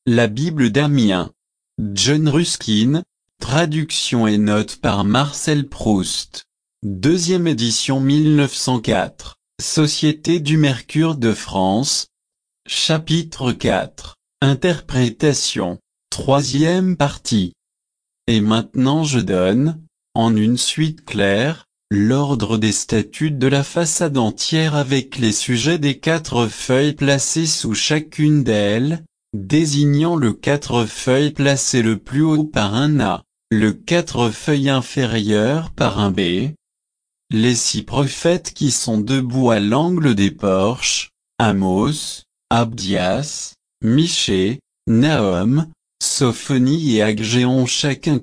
La Bible d'Amiens. John Ruskin, traduction et notes par Marcel Proust. Deuxième édition 1904. Société du Mercure de France. Chapitre 4. Interprétation. Troisième partie. Et maintenant je donne, en une suite claire, l'ordre des statuts de la façade entière avec les sujets des 4 feuilles placées sous chacune d'elles, désignant le 4 feuilles placé le plus haut par un A, le 4 feuilles inférieur par un B. Les 6 prophètes qui sont debout à l'angle des porches, Amos, Abdias, Michée, Nahum, Sophonie et Agé ont chacun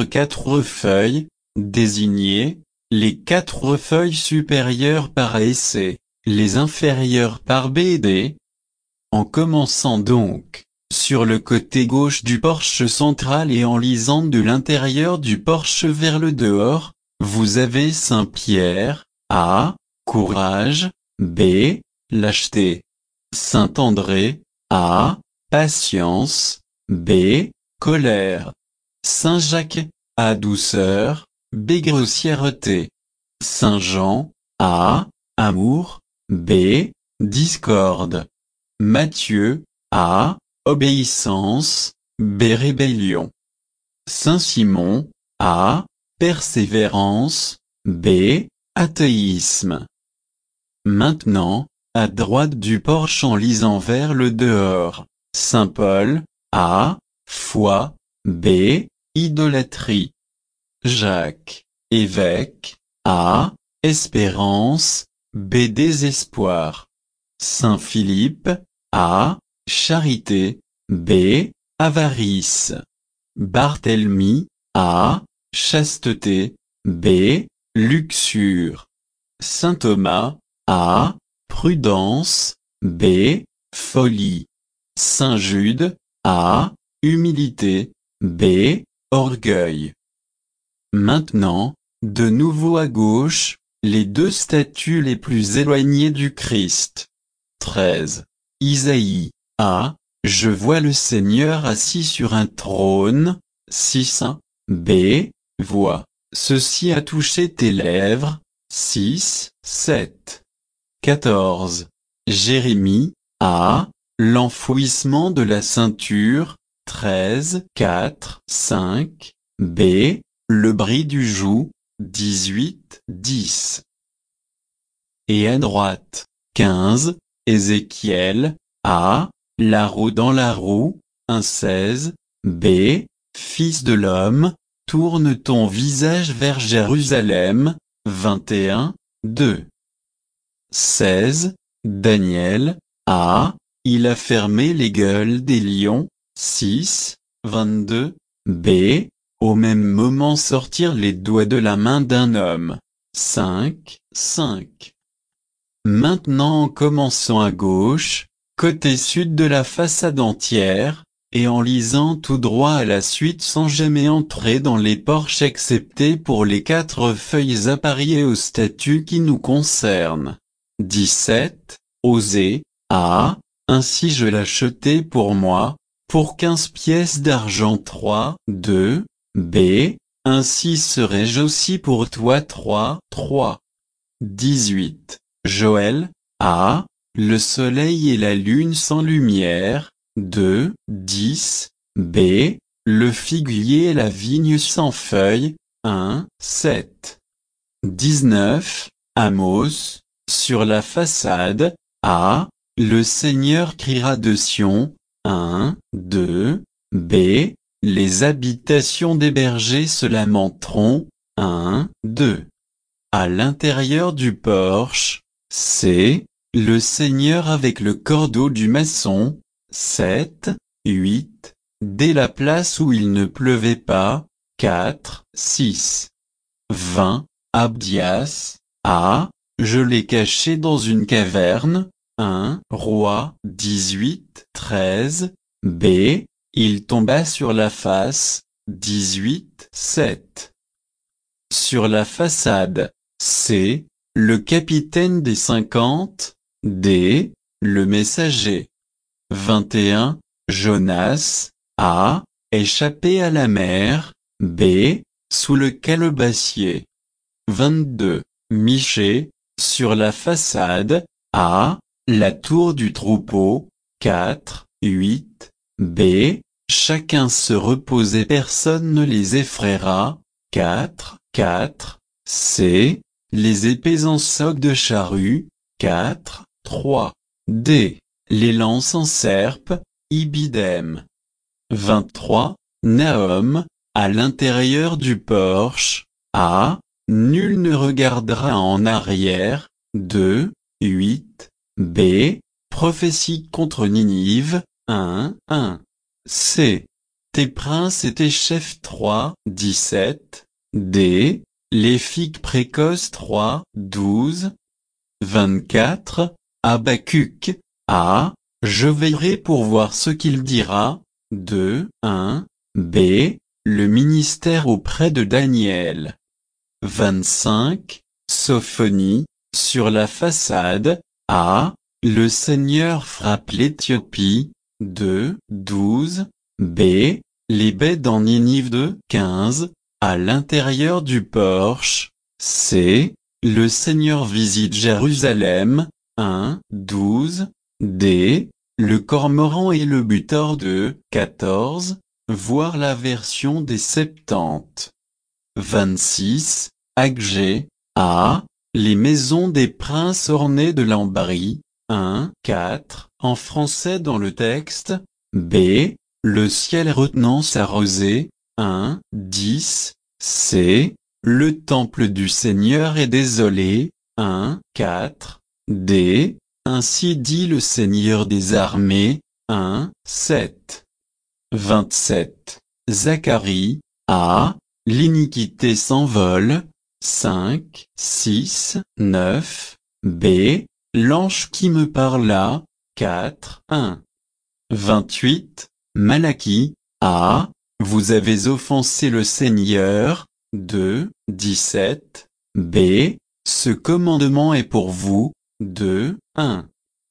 4 feuilles, désignées, les 4 feuilles supérieures par A et C, les inférieures par B et D. En commençant donc, sur le côté gauche du porche central et en lisant de l'intérieur du porche vers le dehors, vous avez Saint Pierre, A, courage, B, lâcheté. Saint André, A, patience, B, colère. Saint Jacques, A, douceur, B, grossièreté. Saint Jean, A, amour, B, discorde. Matthieu, A, obéissance, B, rébellion. Saint Simon, A, persévérance, B, athéisme. Maintenant, à droite du porche en lisant vers le dehors, Saint Paul, A, foi, B, idolâtrie. Jacques, évêque, A, espérance, B, désespoir. Saint Philippe, A, charité, B, avarice. Barthélemy, A, chasteté, B, luxure. Saint Thomas, A, prudence, B, folie. Saint Jude, A, humilité, B, orgueil. Maintenant, de nouveau à gauche, les 2 statues les plus éloignées du Christ. 13. Isaïe, A, je vois le Seigneur assis sur un trône. 6. B, vois, ceci a touché tes lèvres. 6, 7. 14. Jérémie, A, l'enfouissement de la ceinture. 13, 4, 5. B, le bris du joug. 18, 10. Et à droite, 15. Ézéchiel, A, la roue dans la roue. 1, 16. B, fils de l'homme, tourne ton visage vers Jérusalem. 21, 2. 16. Daniel, A, il a fermé les gueules des lions. 6, 22. B, au même moment sortirent les doigts de la main d'un homme. 5, 5. Maintenant en commençant à gauche, côté sud de la façade entière, et en lisant tout droit à la suite sans jamais entrer dans les porches excepté pour les 4 feuilles appariées au statut qui nous concerne. 17. Osée, A, ainsi je l'achetai pour moi, pour 15 pièces d'argent. 3, 2. B, ainsi serai-je aussi pour toi. 3, 3. 18. Joël, A, le soleil et la lune sans lumière. 2, 10. B, le figuier et la vigne sans feuilles. 1, 7. 19. Amos, sur la façade. A, le Seigneur criera de Sion. 1, 2. B, les habitations des bergers se lamenteront. 1, 2. À l'intérieur du porche. C, le Seigneur avec le cordeau du maçon. 7, 8. Dès la place où il ne pleuvait pas. 4, 6. 20. Abdias, A, je l'ai caché dans une caverne. 1 Roi. 18, 13. B, il tomba sur la face. 18, 7. Sur la façade. C, le capitaine des 50. D, le messager. 21. Jonas, A. Échappé à la mer, B. Sous le calebassier. 22. Miché, sur la façade, A. La tour du troupeau, 4, 8, B. Chacun se repose et personne ne les effraiera, 4, 4, C. Les épées en soc de charrue, 4, 3, D. Les lances en serpe, ibidem. 23. Nahum, à l'intérieur du porche, A. Nul ne regardera en arrière, 2, 8, B. Prophétie contre Ninive, 1, 1. C. Tes princes et tes chefs 3, 17, D. Les figues précoces 3, 12. 24. Habacuc, A. Je veillerai pour voir ce qu'il dira, 2, 1, B. Le ministère auprès de Daniel. 25. Sophonie, sur la façade, A. Le Seigneur frappe l'Éthiopie, 2, 12, B. Les bêtes en Ninive 2, 15, à l'intérieur du porche, C. Le Seigneur visite Jérusalem, 1, 12, D. Le cormoran et le butor 2, 14, voir la version des 70. 26. Agé, A. Les maisons des princes ornées de lambris, 1, 4, en français dans le texte, B. Le ciel retenant sa rosée, 1, 10, C. Le temple du Seigneur est désolé, 1, 4, D. Ainsi dit le Seigneur des armées, 1, 7. 27. Zacharie, A. L'iniquité s'envole, 5, 6, 9, B. L'ange qui me parla, 4, 1. 28. Malachie, A. Vous avez offensé le Seigneur, 2, 17, B. Ce commandement est pour vous, 2, 1.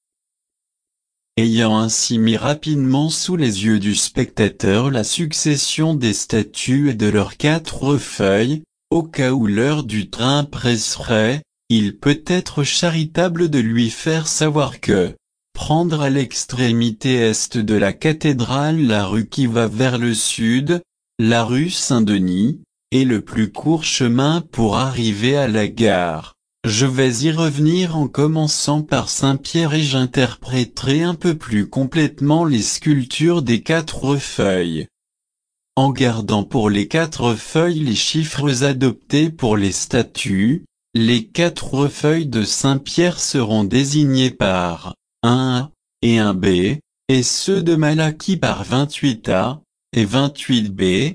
Ayant ainsi mis rapidement sous les yeux du spectateur la succession des statues et de leurs 4 feuilles, au cas où l'heure du train presserait, il peut être charitable de lui faire savoir que, prendre à l'extrémité est de la cathédrale la rue qui va vers le sud, la rue Saint-Denis, est le plus court chemin pour arriver à la gare. Je vais y revenir en commençant par Saint-Pierre et j'interpréterai un peu plus complètement les sculptures des 4 feuilles. En gardant pour les 4 feuilles les chiffres adoptés pour les statues, les 4 feuilles de Saint-Pierre seront désignées par un A et un B, et ceux de Malachie par 28A et 28B.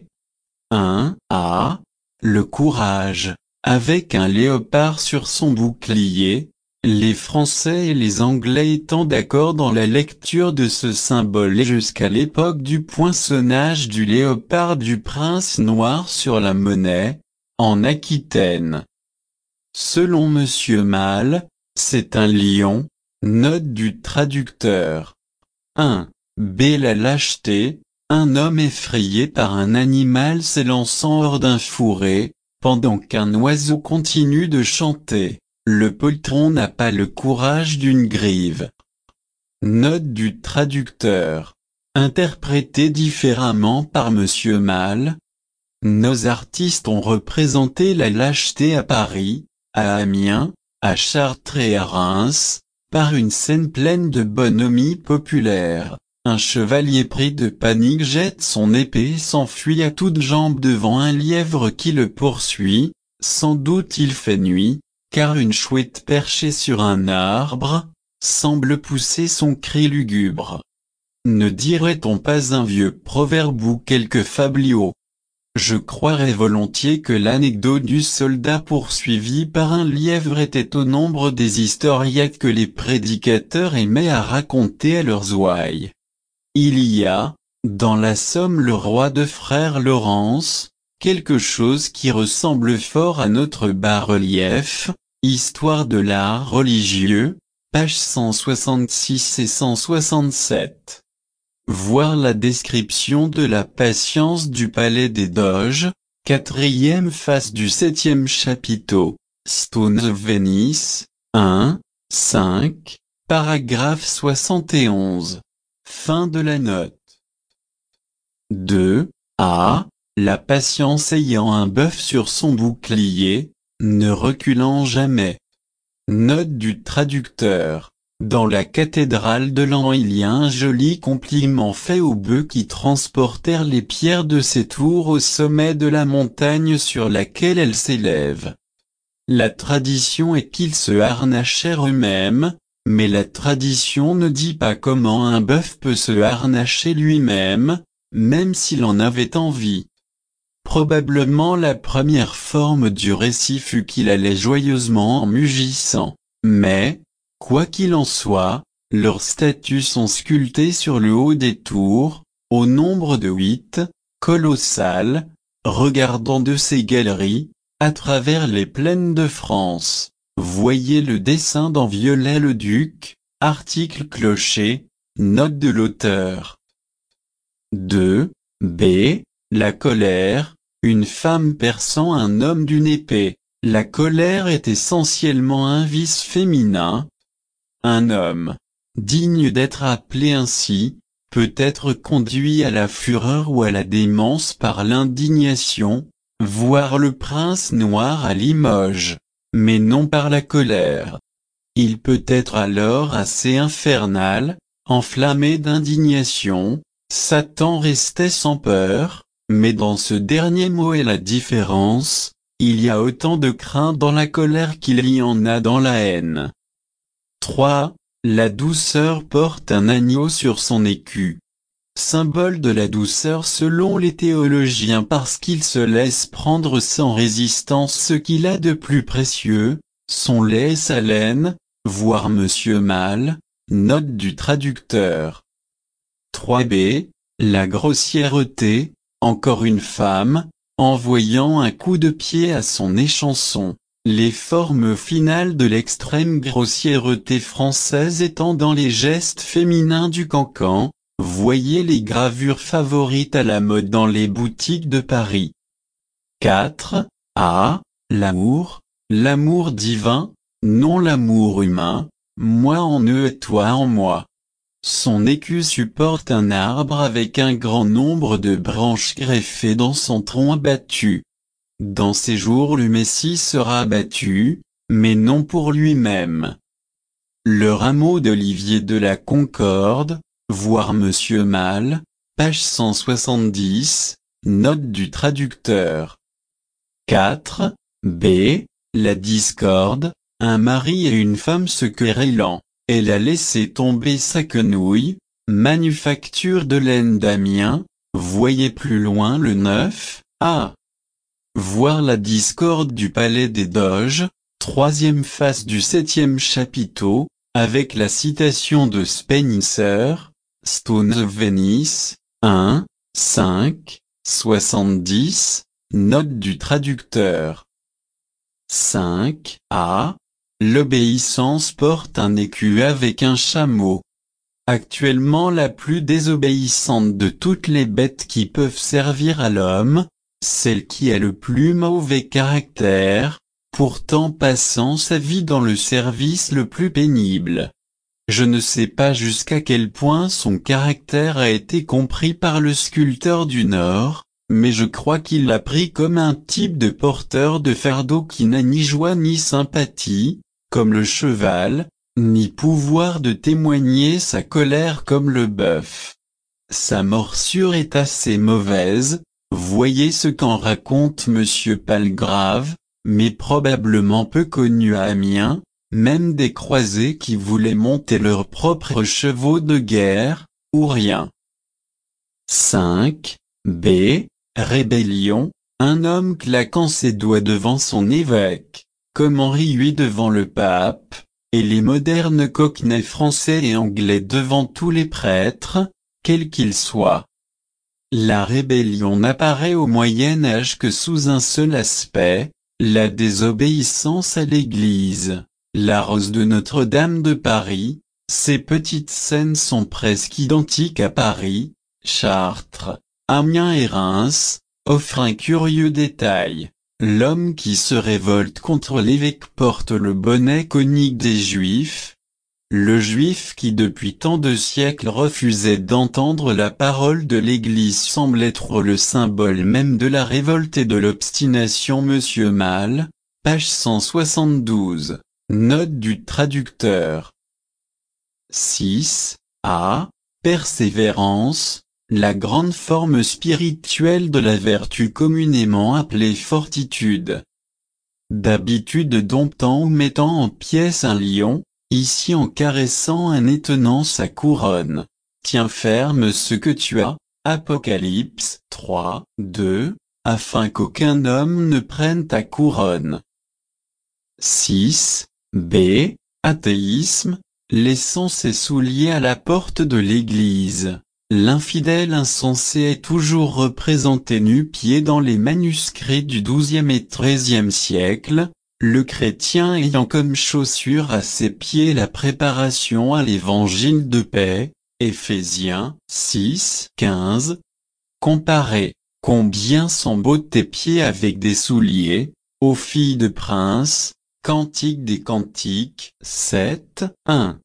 1 A. Le courage, avec un léopard sur son bouclier, les Français et les Anglais étant d'accord dans la lecture de ce symbole et jusqu'à l'époque du poinçonnage du léopard du prince noir sur la monnaie, en Aquitaine. Selon Monsieur Malle, c'est un lion, note du traducteur. 1. B. La lâcheté, un homme effrayé par un animal s'élançant hors d'un fourré, pendant qu'un oiseau continue de chanter. Le poltron n'a pas le courage d'une grive. Note du traducteur. Interprété différemment par Monsieur Malle. Nos artistes ont représenté la lâcheté à Paris, à Amiens, à Chartres et à Reims, par une scène pleine de bonhomie populaire. Un chevalier pris de panique jette son épée et s'enfuit à toutes jambes devant un lièvre qui le poursuit. Sans doute il fait nuit, car une chouette perchée sur un arbre semble pousser son cri lugubre. Ne dirait-on pas un vieux proverbe ou quelque fabliau? Je croirais volontiers que l'anecdote du soldat poursuivi par un lièvre était au nombre des historiettes que les prédicateurs aimaient à raconter à leurs ouailles. Il y a, dans la Somme le roi de frère Laurence, quelque chose qui ressemble fort à notre bas-relief, Histoire de l'art religieux, pages 166 et 167. Voir la description de la patience du palais des Doges, 4e face du 7e chapiteau, Stones of Venice, 1, 5, paragraphe 71. Fin de la note. 2. A. La patience ayant un bœuf sur son bouclier, ne reculant jamais. Note du traducteur. Dans la cathédrale de Laon il y a un joli compliment fait aux bœufs qui transportèrent les pierres de ces tours au sommet de la montagne sur laquelle elles s'élèvent. La tradition est qu'ils se harnachèrent eux-mêmes, mais la tradition ne dit pas comment un bœuf peut se harnacher lui-même, même s'il en avait envie. Probablement la première forme du récit fut qu'il allait joyeusement en mugissant, mais, quoi qu'il en soit, leurs statues sont sculptées sur le haut des tours, au nombre de 8, colossales, regardant de ces galeries, à travers les plaines de France. Voyez le dessin dans Viollet-le-Duc, article clocher, note de l'auteur. 2. B. La colère, une femme perçant un homme d'une épée. La colère est essentiellement un vice féminin. Un homme, digne d'être appelé ainsi, peut être conduit à la fureur ou à la démence par l'indignation, voire le prince noir à Limoges, mais non par la colère. Il peut être alors assez infernal, enflammé d'indignation. Satan restait sans peur, mais dans ce dernier mot est la différence, il y a autant de crainte dans la colère qu'il y en a dans la haine. 3. La douceur porte un agneau sur son écu. Symbole de la douceur selon les théologiens parce qu'il se laisse prendre sans résistance ce qu'il a de plus précieux, son lait et sa laine, voire Monsieur Mal, note du traducteur. 3b. La grossièreté, encore une femme, envoyant un coup de pied à son échanson. Les formes finales de l'extrême grossièreté française étant dans les gestes féminins du cancan, voyez les gravures favorites à la mode dans les boutiques de Paris. 4. A. L'amour, l'amour divin, non l'amour humain, moi en eux et toi en moi. Son écu supporte un arbre avec un grand nombre de branches greffées dans son tronc abattu. Dans ces jours le Messie sera abattu, mais non pour lui-même. Le rameau d'olivier de la Concorde, voir Monsieur Mal, page 170, note du traducteur. 4. B. La discorde, un mari et une femme se querellant. Elle a laissé tomber sa quenouille, manufacture de laine d'Amiens, voyez plus loin le 9, A. Voir la discorde du palais des Doges, 3e face du 7e chapiteau, avec la citation de Spencer, Stones of Venice, 1, 5, 70, note du traducteur. 5. A. L'obéissance porte un écu avec un chameau. Actuellement la plus désobéissante de toutes les bêtes qui peuvent servir à l'homme, celle qui a le plus mauvais caractère, pourtant passant sa vie dans le service le plus pénible. Je ne sais pas jusqu'à quel point son caractère a été compris par le sculpteur du Nord, mais je crois qu'il l'a pris comme un type de porteur de fardeau qui n'a ni joie ni sympathie, comme le cheval, ni pouvoir de témoigner sa colère comme le bœuf. Sa morsure est assez mauvaise, voyez ce qu'en raconte Monsieur Palgrave, mais probablement peu connu à Amiens, même des croisés qui voulaient monter leurs propres chevaux de guerre, ou rien. 5. B. Rébellion, un homme claquant ses doigts devant son évêque, comme Henri VIII devant le pape, et les modernes coquenets français et anglais devant tous les prêtres, quels qu'ils soient. La rébellion n'apparaît au Moyen Âge que sous un seul aspect, la désobéissance à l'Église. La rose de Notre-Dame de Paris, Ces petites scènes sont presque identiques à Paris, Chartres, Amiens et Reims, offrent un curieux détail. L'homme qui se révolte contre l'évêque porte le bonnet conique des Juifs. Le Juif qui depuis tant de siècles refusait d'entendre la parole de l'Église semble être le symbole même de la révolte et de l'obstination. Monsieur Malle, page 172. Note du traducteur. 6. A. Persévérance, la grande forme spirituelle de la vertu communément appelée fortitude. D'habitude domptant ou mettant en pièces un lion, ici en caressant un étonnant sa couronne. Tiens ferme ce que tu as, Apocalypse 3, 2, afin qu'aucun homme ne prenne ta couronne. 6. B. Athéisme, laissant ses souliers à la porte de l'église. L'infidèle insensé est toujours représenté nu-pieds dans les manuscrits du XIIe et XIIIe siècle, le chrétien ayant comme chaussure à ses pieds la préparation à l'évangile de paix, Éphésiens 6, 15. Comparez, combien sont beaux tes pieds avec des souliers, ô filles de princes, Cantique des Cantiques 7, 1.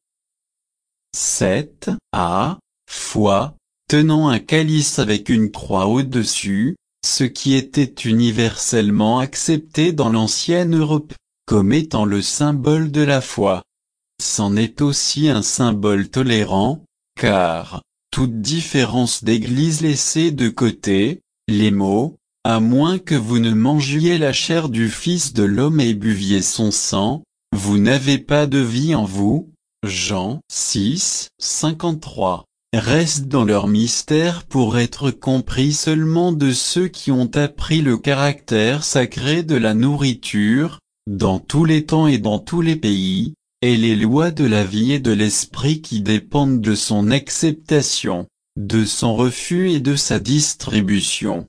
7. A. Foi, tenant un calice avec une croix au-dessus, ce qui était universellement accepté dans l'ancienne Europe, comme étant le symbole de la foi. C'en est aussi un symbole tolérant, car, toute différence d'église laissée de côté, les mots, à moins que vous ne mangiez la chair du Fils de l'homme et buviez son sang, vous n'avez pas de vie en vous, Jean 6, 53. Restent dans leur mystère pour être compris seulement de ceux qui ont appris le caractère sacré de la nourriture, dans tous les temps et dans tous les pays, et les lois de la vie et de l'esprit qui dépendent de son acceptation, de son refus et de sa distribution.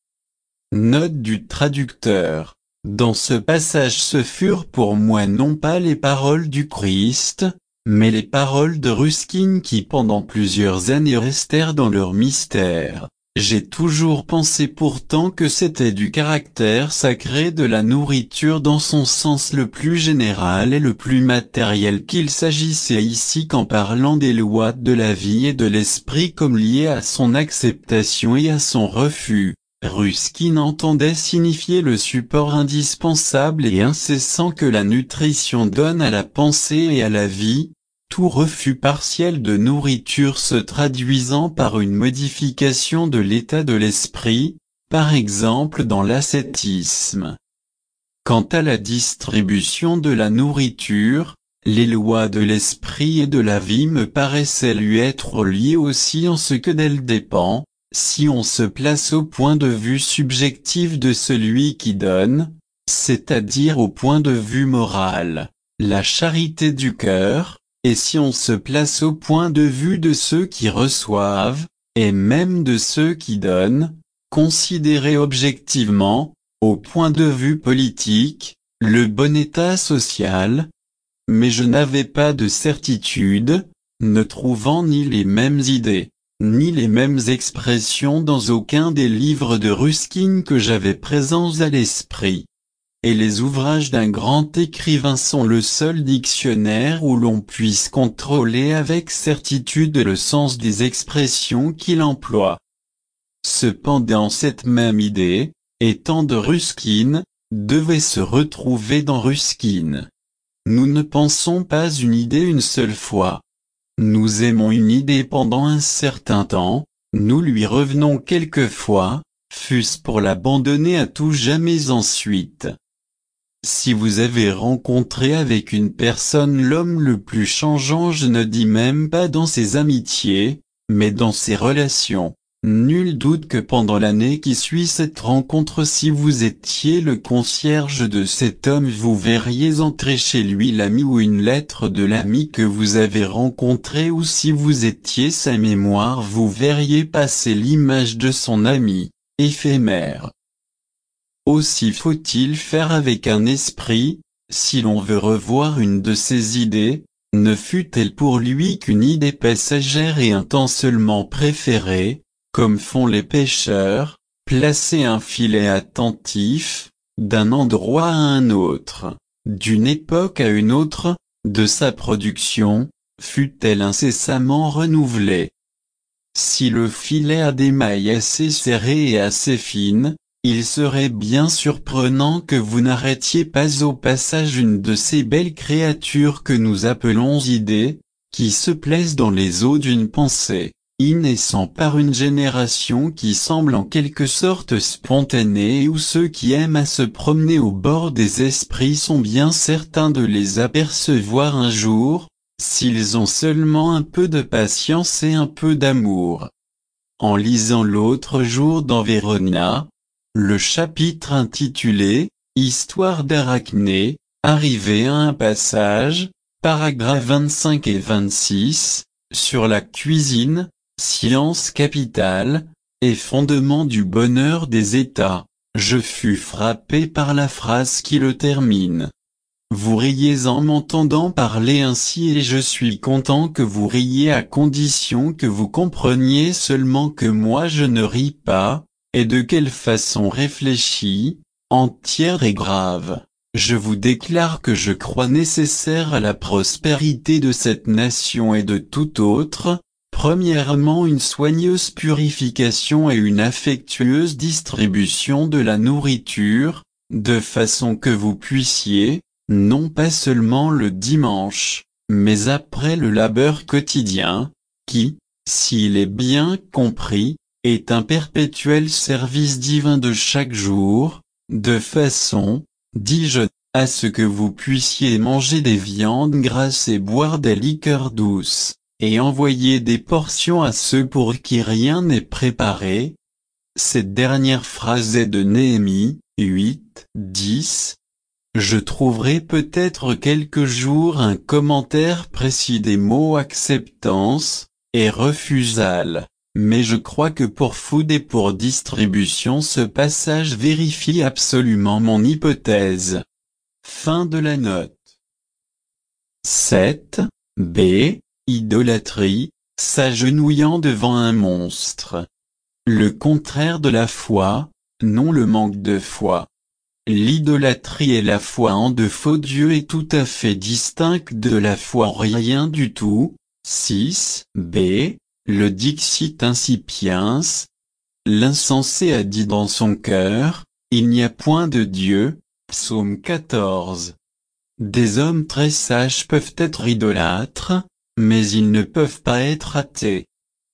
Note du traducteur. Dans ce passage ce furent pour moi non pas les paroles du Christ, mais les paroles de Ruskin qui pendant plusieurs années restèrent dans leur mystère. J'ai toujours pensé pourtant que c'était du caractère sacré de la nourriture dans son sens le plus général et le plus matériel qu'il s'agissait ici qu'en parlant des lois de la vie et de l'esprit comme liées à son acceptation et à son refus. Ruskin entendait signifier le support indispensable et incessant que la nutrition donne à la pensée et à la vie, tout refus partiel de nourriture se traduisant par une modification de l'état de l'esprit, par exemple dans l'ascétisme. Quant à la distribution de la nourriture, les lois de l'esprit et de la vie me paraissaient lui être liées aussi en ce que d'elles dépend. Si on se place au point de vue subjectif de celui qui donne, c'est-à-dire au point de vue moral, la charité du cœur, et si on se place au point de vue de ceux qui reçoivent, et même de ceux qui donnent, considéré objectivement, au point de vue politique, le bon état social, mais je n'avais pas de certitude, ne trouvant ni les mêmes idées, ni les mêmes expressions dans aucun des livres de Ruskin que j'avais présents à l'esprit. Et les ouvrages d'un grand écrivain sont le seul dictionnaire où l'on puisse contrôler avec certitude le sens des expressions qu'il emploie. Cependant cette même idée, étant de Ruskin, devait se retrouver dans Ruskin. Nous ne pensons pas une idée une seule fois. Nous aimons une idée pendant un certain temps, nous lui revenons quelquefois, fût-ce pour l'abandonner à tout jamais ensuite. Si vous avez rencontré avec une personne l'homme le plus changeant, je ne dis même pas dans ses amitiés, mais dans ses relations, nul doute que pendant l'année qui suit cette rencontre, si vous étiez le concierge de cet homme, vous verriez entrer chez lui l'ami ou une lettre de l'ami que vous avez rencontré, ou si vous étiez sa mémoire, vous verriez passer l'image de son ami, éphémère. Aussi faut-il faire avec un esprit, si l'on veut revoir une de ses idées, Ne fut-elle pour lui qu'une idée passagère et un temps seulement préféré, comme font les pêcheurs, placer un filet attentif, d'un endroit à un autre, d'une époque à une autre, de sa production, fut-elle incessamment renouvelée. Si le filet a des mailles assez serrées et assez fines, il serait bien surprenant que vous n'arrêtiez pas au passage une de ces belles créatures que nous appelons idées, qui se plaisent dans les eaux d'une pensée, y naissant par une génération qui semble en quelque sorte spontanée et où ceux qui aiment à se promener au bord des esprits sont bien certains de les apercevoir un jour, s'ils ont seulement un peu de patience et un peu d'amour. En lisant l'autre jour dans Vérona, le chapitre intitulé « Histoire d'Arachné », arrivé à un passage, paragraphes 25 et 26, sur la cuisine, science capitale, et fondement du bonheur des États, je fus frappé par la phrase qui le termine. Vous riez en m'entendant parler ainsi et je suis content que vous riez à condition que vous compreniez seulement que moi je ne ris pas, et de quelle façon réfléchie, entière et grave. Je vous déclare que je crois nécessaire à la prospérité de cette nation et de toute autre, premièrement une soigneuse purification et une affectueuse distribution de la nourriture, de façon que vous puissiez, non pas seulement le dimanche, mais après le labeur quotidien, qui, s'il est bien compris, est un perpétuel service divin de chaque jour, de façon, dis-je, à ce que vous puissiez manger des viandes grasses et boire des liqueurs douces, et envoyer des portions à ceux pour qui rien n'est préparé. Cette dernière phrase est de Néhémie, 8, 10. Je trouverai peut-être quelque jour un commentaire précis des mots acceptance et refusal, mais je crois que pour food et pour distribution ce passage vérifie absolument mon hypothèse. Fin de la note. 7. B. Idolâtrie, s'agenouillant devant un monstre. Le contraire de la foi, non le manque de foi. L'idolâtrie et la foi en de faux dieux est tout à fait distincte de la foi en rien du tout. 6. B. Le Dixit Incipiens. L'insensé a dit dans son cœur, il n'y a point de Dieu. Psaume 14. Des hommes très sages peuvent être idolâtres, mais ils ne peuvent pas être athées.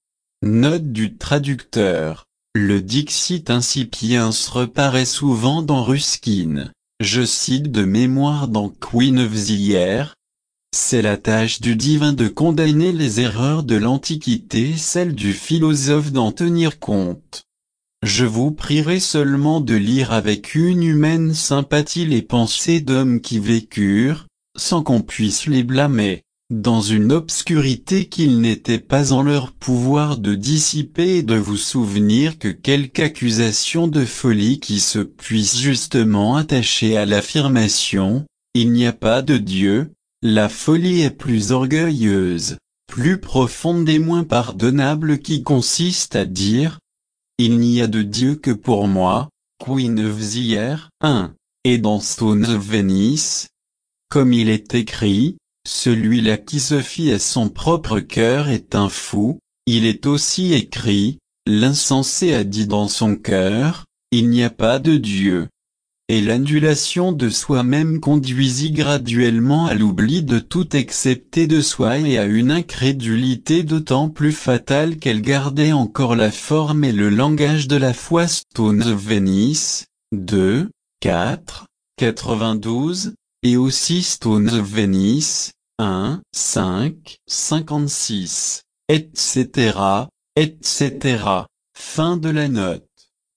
Note du traducteur. Le Dixit Incipiens reparaît souvent dans Ruskin. Je cite de mémoire dans Queen of the Year. C'est la tâche du divin de condamner les erreurs de l'Antiquité et celle du philosophe d'en tenir compte. Je vous prierai seulement de lire avec une humaine sympathie les pensées d'hommes qui vécurent, sans qu'on puisse les blâmer, dans une obscurité qu'il n'était pas en leur pouvoir de dissiper et de vous souvenir que quelque accusation de folie qui se puisse justement attacher à l'affirmation, il n'y a pas de Dieu, la folie est plus orgueilleuse, plus profonde et moins pardonnable qui consiste à dire « Il n'y a de Dieu que pour moi », Queen of the Year 1, et dans Stones of Venice, comme il est écrit, celui-là qui se fie à son propre cœur est un fou. Il est aussi écrit, l'insensé a dit dans son cœur, il n'y a pas de Dieu. Et l'annulation de soi-même conduisit graduellement à l'oubli de tout excepté de soi et à une incrédulité d'autant plus fatale qu'elle gardait encore la forme et le langage de la foi. Stones of Venice, 2, 4, 92, et aussi Stones of Venice, 1, 5, 56, etc., etc. Fin de la note.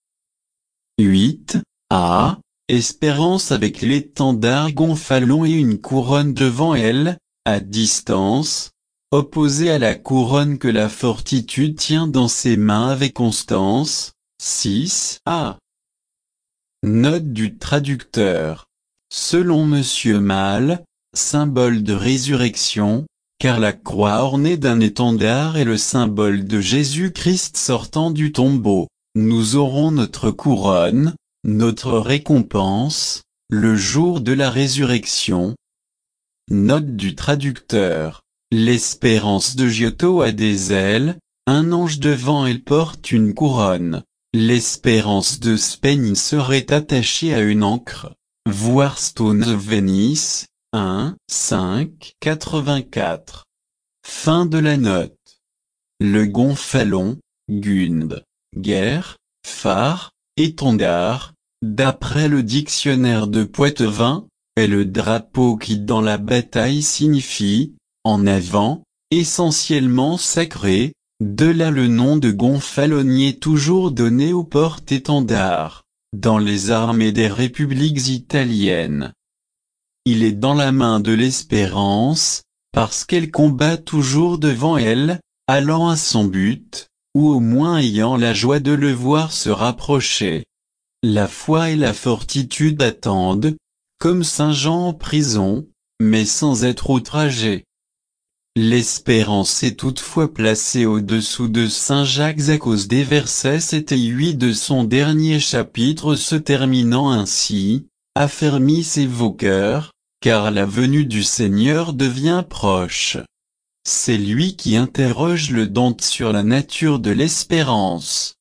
8. A. Espérance avec l'étendard gonfalon et une couronne devant elle, à distance, opposée à la couronne que la fortitude tient dans ses mains avec constance. 6. A. Note du traducteur. Selon Monsieur Malle, symbole de résurrection, car la croix ornée d'un étendard est le symbole de Jésus-Christ sortant du tombeau. Nous aurons notre couronne, notre récompense, le jour de la résurrection. Note du traducteur. L'espérance de Giotto a des ailes, un ange devant elle porte une couronne. L'espérance de Spaigne serait attachée à une ancre. Voir Stones of Venice, 1, 5, 84. Fin de la note. Le gonfalon, Gund, guerre, phare, étendard, d'après le dictionnaire de Poitevin, est le drapeau qui dans la bataille signifie, en avant, essentiellement sacré, de là le nom de gonfalonier toujours donné au porte-étendard, dans les armées des républiques italiennes. Il est dans la main de l'espérance, parce qu'elle combat toujours devant elle, allant à son but, ou au moins ayant la joie de le voir se rapprocher. La foi et la fortitude attendent, comme Saint Jean en prison, mais sans être outragé. L'espérance est toutefois placée au-dessous de Saint Jacques à cause des versets 7 et 8 de son dernier chapitre se terminant ainsi, « Affermissez vos cœurs, car la venue du Seigneur devient proche ». C'est lui qui interroge le Dante sur la nature de l'espérance.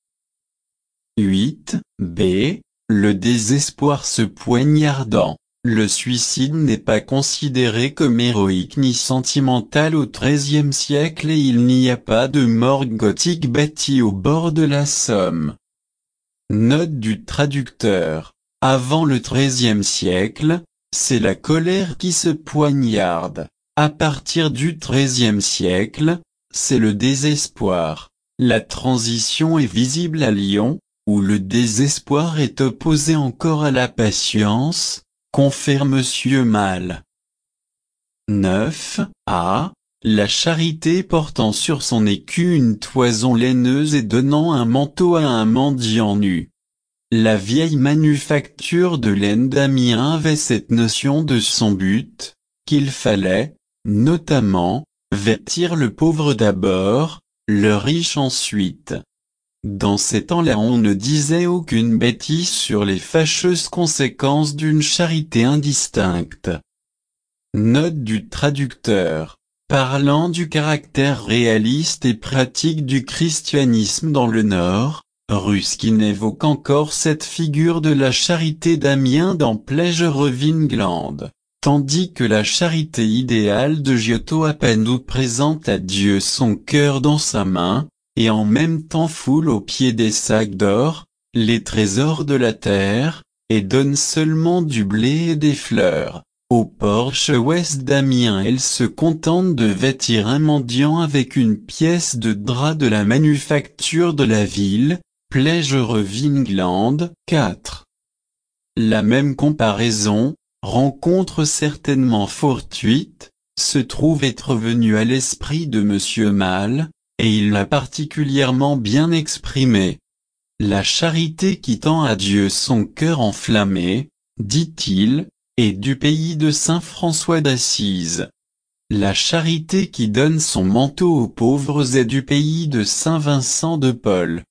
8. B. Le désespoir se poignardant. Le suicide n'est pas considéré comme héroïque ni sentimental au XIIIe siècle et il n'y a pas de morgue gothique bâtie au bord de la Somme. Note du traducteur. Avant le XIIIe siècle, c'est la colère qui se poignarde. À partir du XIIIe siècle, c'est le désespoir. La transition est visible à Lyon, où le désespoir est opposé encore à la patience, confère Monsieur Malle. 9. A. La charité portant sur son écu une toison laineuse et donnant un manteau à un mendiant nu. La vieille manufacture de laine d'Amiens avait cette notion de son but, qu'il fallait, notamment, vêtir le pauvre d'abord, le riche ensuite. Dans ces temps-là on ne disait aucune bêtise sur les fâcheuses conséquences d'une charité indistincte. Note du traducteur. Parlant du caractère réaliste et pratique du christianisme dans le Nord, Ruskin évoque encore cette figure de la charité d'Amiens dans Pleasure of England, tandis que la charité idéale de Giotto à peine nous présente à Dieu son cœur dans sa main, et en même temps foule aux pieds des sacs d'or, les trésors de la terre, et donne seulement du blé et des fleurs. Au porche ouest d'Amiens elle se contente de vêtir un mendiant avec une pièce de drap de la manufacture de la ville, Pleasure of England, 4. La même comparaison, rencontre certainement fortuite, se trouve être venue à l'esprit de Monsieur Malle, et il l'a particulièrement bien exprimé. La charité qui tend à Dieu son cœur enflammé, dit-il, est du pays de saint François d'Assise. La charité qui donne son manteau aux pauvres est du pays de saint Vincent de Paul.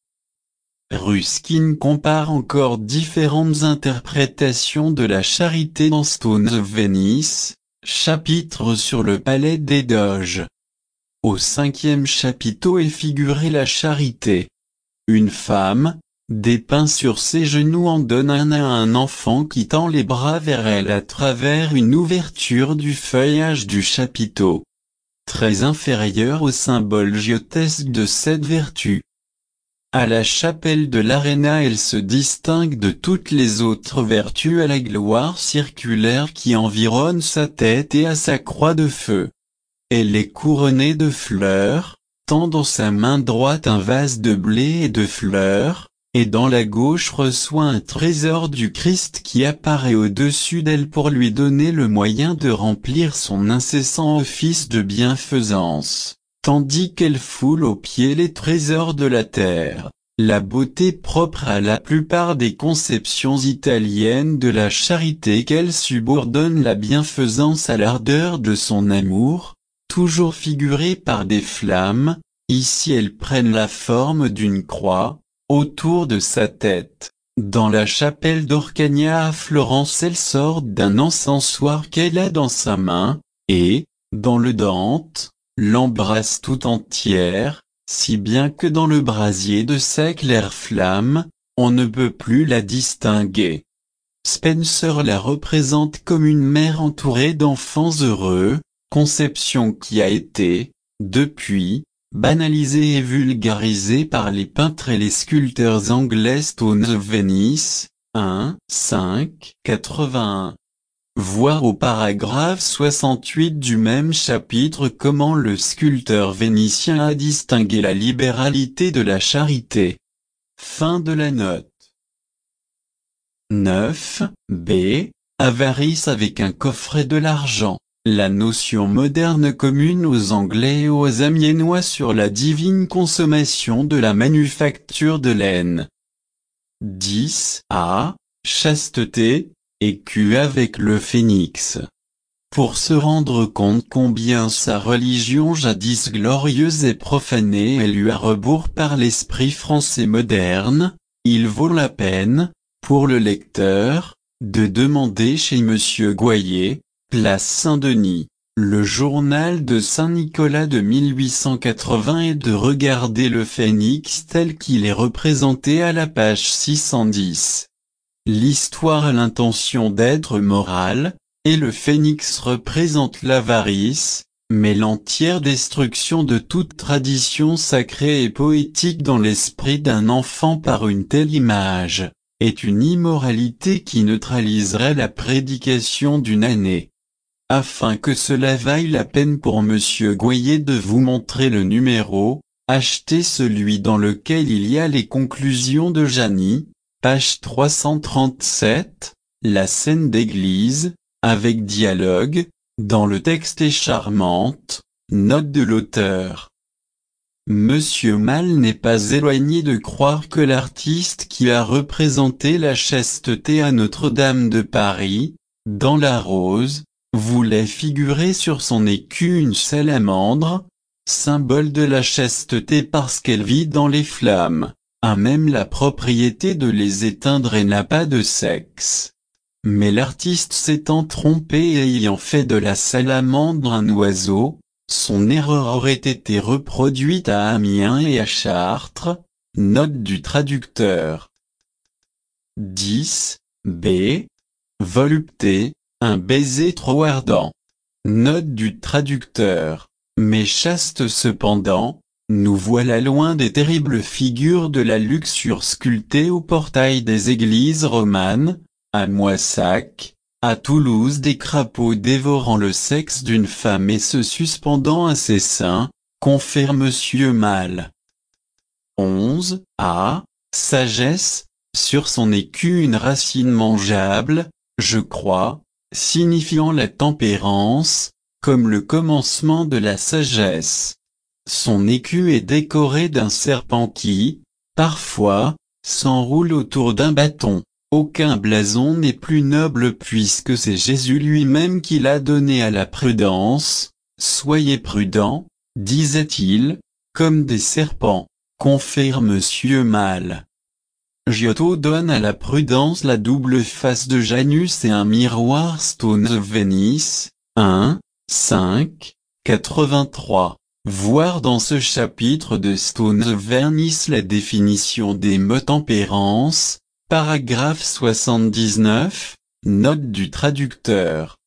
Ruskin compare encore différentes interprétations de la charité dans Stones of Venice, chapitre sur le palais des Doges. Au 5e chapiteau est figurée la charité. Une femme, dépeint sur ses genoux en donne un à un enfant qui tend les bras vers elle à travers une ouverture du feuillage du chapiteau. Très inférieur au symbole giotesque de cette vertu. À la chapelle de l'Arena elle se distingue de toutes les autres vertus à la gloire circulaire qui environne sa tête et à sa croix de feu. Elle est couronnée de fleurs, tend dans sa main droite un vase de blé et de fleurs, et dans la gauche reçoit un trésor du Christ qui apparaît au-dessus d'elle pour lui donner le moyen de remplir son incessant office de bienfaisance, tandis qu'elle foule aux pieds les trésors de la terre. La beauté propre à la plupart des conceptions italiennes de la charité qu'elle subordonne la bienfaisance à l'ardeur de son amour, toujours figurées par des flammes. Ici elles prennent la forme d'une croix, autour de sa tête. Dans la chapelle d'Orcagna à Florence elle sort d'un encensoir qu'elle a dans sa main, et, dans le Dante, l'embrasse tout entière, si bien que dans le brasier de sa claire flamme, on ne peut plus la distinguer. Spencer la représente comme une mère entourée d'enfants heureux, conception qui a été, depuis, banalisée et vulgarisée par les peintres et les sculpteurs anglais Stones of Venice, 1, 5, 81. Voir au paragraphe 68 du même chapitre comment le sculpteur vénitien a distingué la libéralité de la charité. Fin de la note. 9. B. Avarice avec un coffret de l'argent. La notion moderne commune aux Anglais et aux Amiénois sur la divine consommation de la manufacture de laine. 10. A. Chasteté, écu avec le phénix. Pour se rendre compte combien sa religion jadis glorieuse est profanée et lue à rebours par l'esprit français moderne, il vaut la peine, pour le lecteur, de demander chez Monsieur Goyer, place Saint-Denis, le journal de Saint-Nicolas de 1880 et de regarder le phénix tel qu'il est représenté à la page 610. L'histoire a l'intention d'être morale, et le phénix représente l'avarice, mais l'entière destruction de toute tradition sacrée et poétique dans l'esprit d'un enfant par une telle image, est une immoralité qui neutraliserait la prédication d'une année. Afin que cela vaille la peine pour Monsieur Goyer de vous montrer le numéro, achetez celui dans lequel il y a les conclusions de Jany, page 337, la scène d'église, avec dialogue, dans le texte est charmante, note de l'auteur. Monsieur Malle n'est pas éloigné de croire que l'artiste qui a représenté la chasteté à Notre-Dame de Paris, dans la rose, voulait figurer sur son écu une salamandre, symbole de la chasteté parce qu'elle vit dans les flammes, a même la propriété de les éteindre et n'a pas de sexe. Mais l'artiste s'étant trompé et ayant fait de la salamandre un oiseau, son erreur aurait été reproduite à Amiens et à Chartres, note du traducteur. 10. B. Volupté, un baiser trop ardent. Note du traducteur. Mais chaste cependant, nous voilà loin des terribles figures de la luxure sculptée au portail des églises romanes, à Moissac, à Toulouse des crapauds dévorant le sexe d'une femme et se suspendant à ses seins, confère Monsieur Malle. 11. A. Sagesse, sur son écu une racine mangeable, je crois, signifiant la tempérance, comme le commencement de la sagesse. Son écu est décoré d'un serpent qui, parfois, s'enroule autour d'un bâton. Aucun blason n'est plus noble puisque c'est Jésus lui-même qui l'a donné à la prudence. Soyez prudents, disait-il, comme des serpents, confère Monsieur Malle. Giotto donne à la prudence la double face de Janus et un miroir Stones of Venice, 1, 5, 83. Voir dans ce chapitre de Stones of Venice la définition des mots tempérance, paragraphe 79, note du traducteur.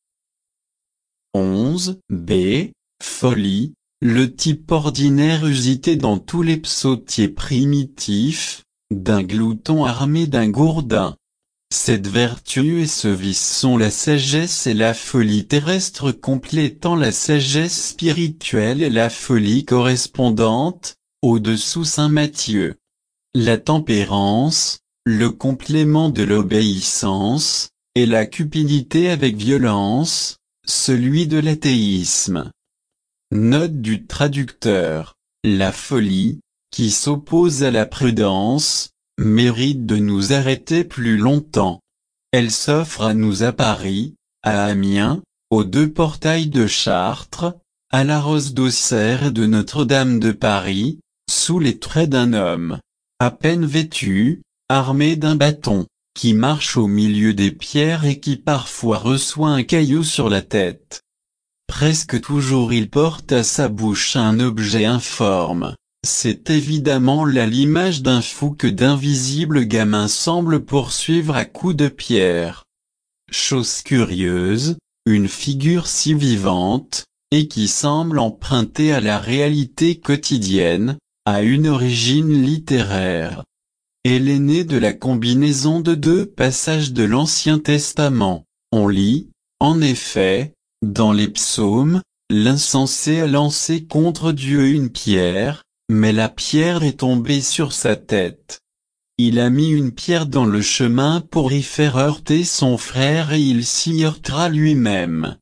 11. B. Folie, le type ordinaire usité dans tous les psautiers primitifs, d'un glouton armé d'un gourdin. Cette vertu et ce vice sont la sagesse et la folie terrestre complétant la sagesse spirituelle et la folie correspondante, au-dessous Saint Matthieu. La tempérance, le complément de l'obéissance, et la cupidité avec violence, celui de l'athéisme. Note du traducteur. La folie, qui s'oppose à la prudence, mérite de nous arrêter plus longtemps. Elle s'offre à nous à Paris, à Amiens, aux deux portails de Chartres, à la rose d'Auxerre de Notre-Dame de Paris, sous les traits d'un homme, à peine vêtu, armé d'un bâton, qui marche au milieu des pierres et qui parfois reçoit un caillou sur la tête. Presque toujours il porte à sa bouche un objet informe. C'est évidemment là l'image d'un fou que d'invisibles gamins semblent poursuivre à coups de pierre. Chose curieuse, une figure si vivante, et qui semble empruntée à la réalité quotidienne, a une origine littéraire. Elle est née de la combinaison de deux passages de l'Ancien Testament. On lit, en effet, dans les psaumes, l'insensé a lancé contre Dieu une pierre, mais la pierre est tombée sur sa tête. Il a mis une pierre dans le chemin pour y faire heurter son frère et il s'y heurtera lui-même.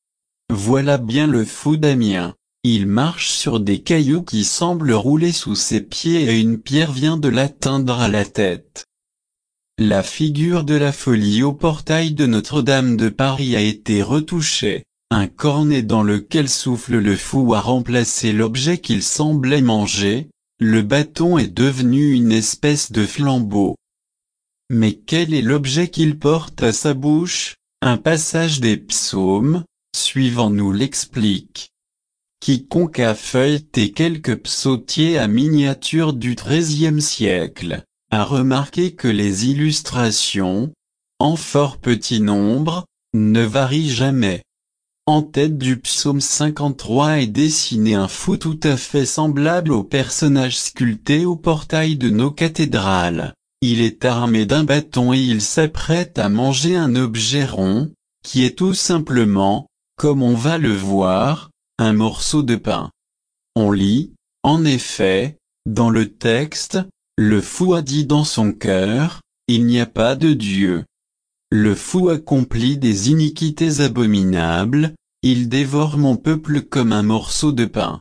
Voilà bien le fou d'Amiens. Il marche sur des cailloux qui semblent rouler sous ses pieds et une pierre vient de l'atteindre à la tête. La figure de la folie au portail de Notre-Dame de Paris a été retouchée. Un cornet dans lequel souffle le fou a remplacé l'objet qu'il semblait manger, le bâton est devenu une espèce de flambeau. Mais quel est l'objet qu'il porte à sa bouche? Un passage des psaumes, suivant nous l'explique. Quiconque a feuilleté quelques psautiers à miniature du XIIIe siècle, a remarqué que les illustrations, en fort petit nombre, ne varient jamais. En tête du psaume 53 est dessiné un fou tout à fait semblable au personnage sculpté au portail de nos cathédrales. Il est armé d'un bâton et il s'apprête à manger un objet rond, qui est tout simplement, comme on va le voir, un morceau de pain. On lit, en effet, dans le texte, le fou a dit dans son cœur, il n'y a pas de Dieu. Le fou accomplit des iniquités abominables, il dévore mon peuple comme un morceau de pain.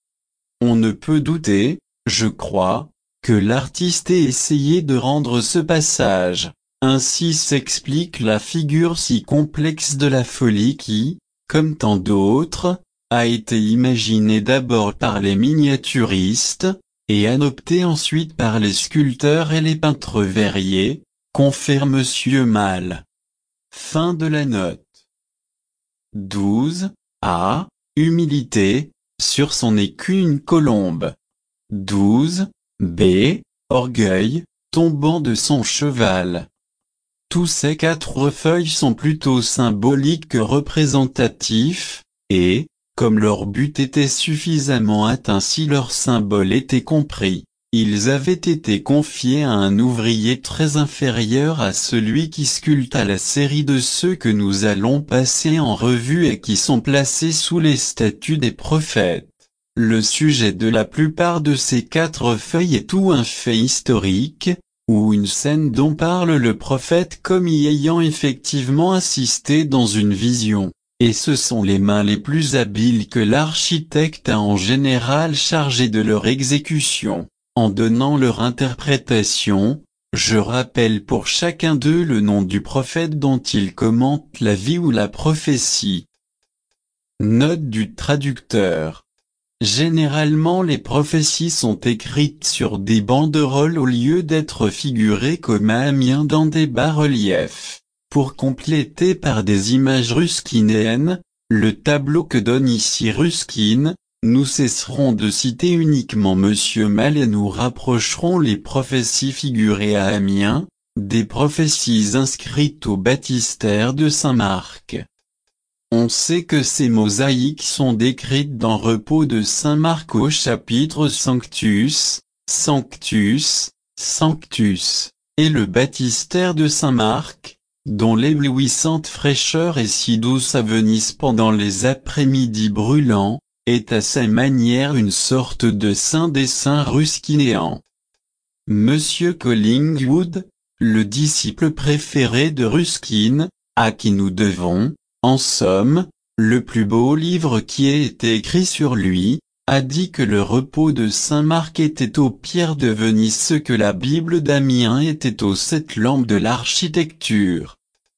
On ne peut douter, je crois, que l'artiste ait essayé de rendre ce passage. Ainsi s'explique la figure si complexe de la folie qui, comme tant d'autres, a été imaginée d'abord par les miniaturistes, et adoptée ensuite par les sculpteurs et les peintres verriers, confère Monsieur Malle. Fin de la note. 12. A. Humilité, sur son écu une colombe. 12. B. Orgueil, tombant de son cheval. Tous ces quatre feuilles sont plutôt symboliques que représentatifs, et, comme leur but était suffisamment atteint si leur symbole était compris, ils avaient été confiés à un ouvrier très inférieur à celui qui sculpta la série de ceux que nous allons passer en revue et qui sont placés sous les statues des prophètes. Le sujet de la plupart de ces quatre feuilles est ou un fait historique, ou une scène dont parle le prophète comme y ayant effectivement assisté dans une vision. Et ce sont les mains les plus habiles que l'architecte a en général chargées de leur exécution. En donnant leur interprétation, je rappelle pour chacun d'eux le nom du prophète dont ils commentent la vie ou la prophétie. Note du traducteur. Généralement les prophéties sont écrites sur des banderoles au lieu d'être figurées comme à Amiens dans des bas-reliefs. Pour compléter par des images ruskinéennes, le tableau que donne ici Ruskin, nous cesserons de citer uniquement Monsieur Malle et nous rapprocherons les prophéties figurées à Amiens, des prophéties inscrites au baptistère de Saint-Marc. On sait que ces mosaïques sont décrites dans Repos de Saint-Marc au chapitre Sanctus, Sanctus, Sanctus, et le baptistère de Saint-Marc, dont l'éblouissante fraîcheur est si douce à Venise pendant les après-midi brûlants, est à sa manière une sorte de saint des saints ruskinéens. Monsieur Collingwood, le disciple préféré de Ruskin, à qui nous devons, en somme, le plus beau livre qui ait été écrit sur lui, a dit que le repos de Saint-Marc était aux pierres de Venise ce que la Bible d'Amiens était aux 7 lampes de l'architecture.